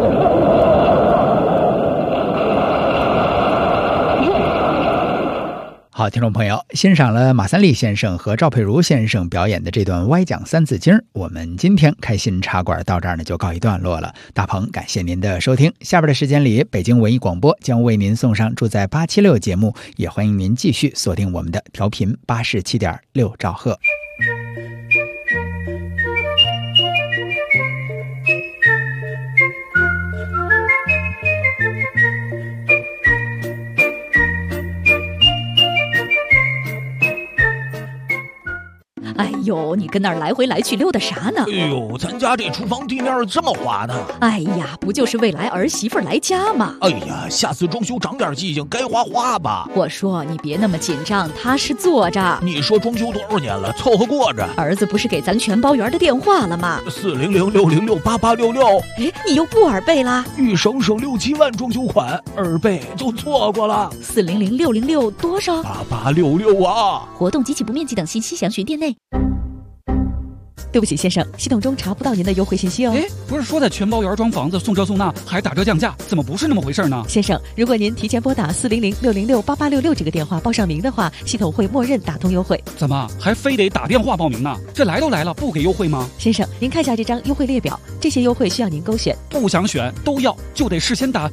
好，听众朋友，欣赏了马三立先生和赵佩茹先生表演的这段歪讲三字经，我们今天开心茶馆到这儿呢就告一段落了。大鹏感谢您的收听，下边的时间里，北京文艺广播将为您送上住在876节目，也欢迎您继续锁定我们的调频87.6兆赫。 哎呦，你跟那儿来回来去溜达啥呢？ 哎呦，咱家这厨房地面这么滑呢。 哎呀，不就是未来儿媳妇来家吗？ 哎呀，下次装修长点记性，该画吧。 我说你别那么紧张，踏实坐着。 你说装修多少年了，凑合过着。 儿子不是给咱全包园的电话了吗 ？400-606-8866。 哎，你又不耳背啦？ 欲省6、7万装修款，耳背就错过了。 400-606多少 ？8866啊！ 活动及其不面积等信息详询店内。对不起，先生，系统中查不到您的优惠信息哦。 哎，不是说在全包园装房子送这送那还打折降价，怎么不是那么回事呢？ 先生，如果您提前拨打400-606-8866这个电话报上名的话，系统会默认打通优惠。 怎么还非得打电话报名呢？这来都来了，不给优惠吗？ 先生，您看一下这张优惠列表，这些优惠需要您勾选。 不想选都要，就得事先打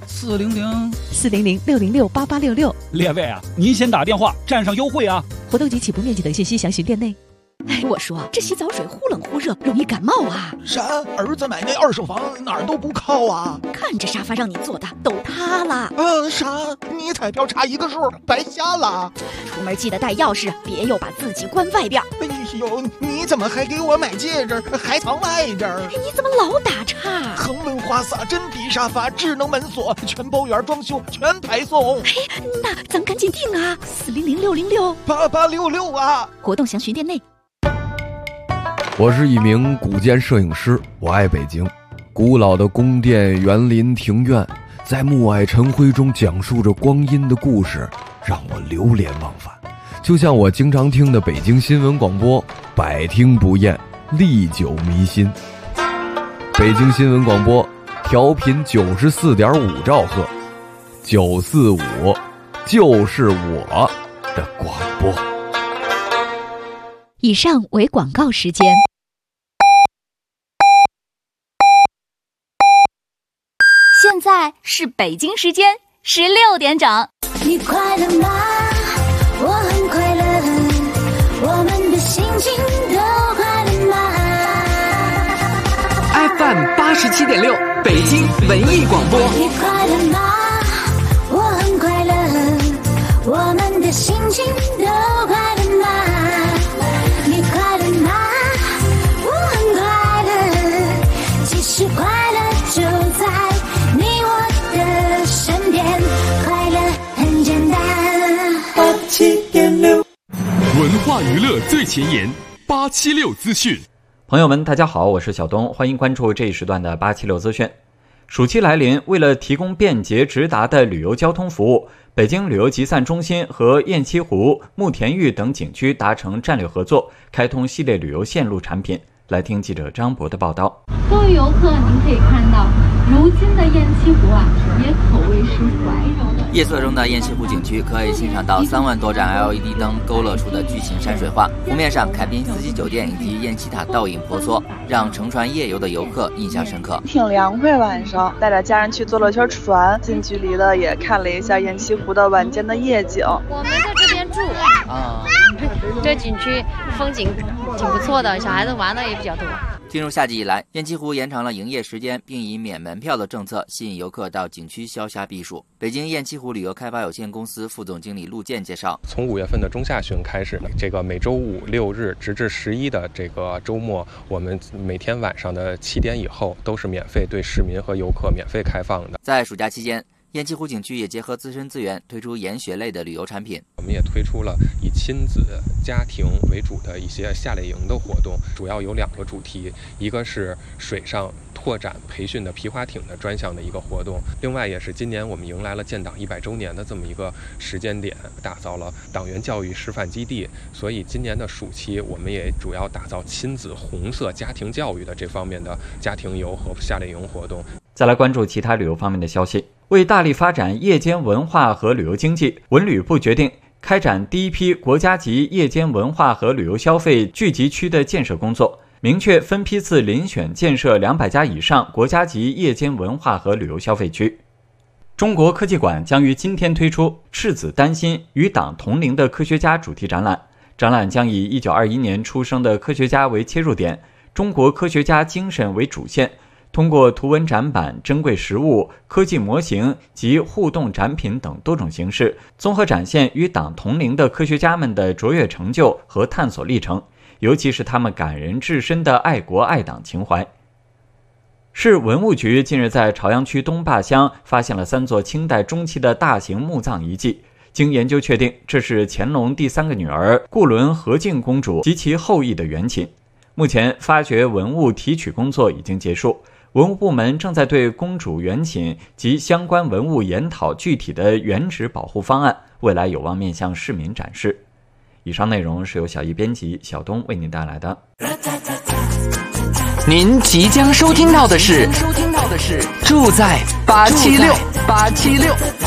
400-606-8866。 列位啊，您先打电话占上优惠啊！ 活动及其不面积等信息详询店内。哎，我说这洗澡水忽冷忽热，容易感冒啊！ 啥？儿子买那2手房哪儿都不靠啊！ 看这沙发让你坐的都塌了。 啥？你彩票差1个数，白瞎了。 出门记得带钥匙，别又把自己关外边。 哎呦，你怎么还给我买戒指，还藏外边？ 你怎么老打岔？ 恒温花洒、真皮沙发、智能门锁，全包园装修，全排送。 哎，那咱赶紧订啊！400-606-8866 啊！ 活动详询店内。 我是一名古建摄影师，我爱北京。古老的宫殿、园林、庭院，在暮霭晨辉中讲述着光阴的故事，让我流连忘返。就像我经常听的北京新闻广播，百听不厌，历久弥新。北京新闻广播，调频94.5兆赫，945，就是我的广播。 以上为广告时间。 现在是北京时间16点整。 你快乐吗？我很快乐，我们的心情都快乐吗 ？FM 87.6，北京文艺广播。 你快乐吗？我很快乐，我们的心情都快乐吗？你快乐吗？我很快乐，其实快乐就在你我的身边，快乐很简单。87.6， 文化娱乐最前沿，876资讯。 朋友们，大家好，我是小东，欢迎关注这一时段的876资讯。暑期来临，为了提供便捷直达的旅游交通服务，北京旅游集散中心和雁栖湖、慕田峪等景区达成战略合作，开通系列旅游线路产品。来听记者张博的报道。 各位游客，您可以看到，如今的雁栖西湖啊，也可谓是怀柔的。 夜色中的雁栖湖景区可以欣赏到3万多盏 LED 灯勾勒出的巨型山水画，湖面上凯宾斯基酒店以及雁栖塔倒影婆娑，让乘船夜游的游客印象深刻。 挺凉快，晚上带着家人去坐了圈船，近距离的也看了一下雁栖湖的晚间的夜景。 我们在这边住啊，这景区风景挺不错的，小孩子玩的也比较多。 进入夏季以来，雁栖湖延长了营业时间，并以免门票的政策吸引游客到景区消夏避暑。北京雁栖湖旅游开发有限公司副总经理陆健介绍， 从5月份的中下旬开始呢，这个每周5、6日直至11的这个周末，我们每天晚上的7点以后都是免费对市民和游客免费开放的。 在暑假期间，雁栖湖景区也结合自身资源，推出研学类的旅游产品。 我们也推出了以亲子、家庭为主的一些夏令营的活动，主要有2个主题，一个是水上拓展培训的皮划艇的专项的一个活动，另外也是今年我们迎来了建党100周年的这么一个时间点，打造了党员教育示范基地。所以今年的暑期，我们也主要打造亲子红色家庭教育的这方面的家庭游和夏令营活动。 再来关注其他旅游方面的消息。为大力发展夜间文化和旅游经济，文旅部决定开展第一批国家级夜间文化和旅游消费聚集区的建设工作，明确分批次遴选建设200家以上国家级夜间文化和旅游消费区。中国科技馆将于今天推出赤子丹心与党同龄的科学家主题展览，展览将以1921年出生的科学家为切入点，中国科学家精神为主线，通过图文展板、珍贵实物、科技模型及互动展品等多种形式，综合展现与党同龄的科学家们的卓越成就和探索历程，尤其是他们感人至深的爱国爱党情怀。市文物局近日在朝阳区东坝乡发现了3座清代中期的大型墓葬遗迹，经研究确定，这是乾隆第3个女儿固伦和敬公主及其后裔的原寝。目前发掘文物提取工作已经结束，文物部门正在对公主原寝及相关文物研讨具体的原址保护方案，未来有望面向市民展示。以上内容是由小易编辑，小东为您带来的。 您即将收听到的是住在876。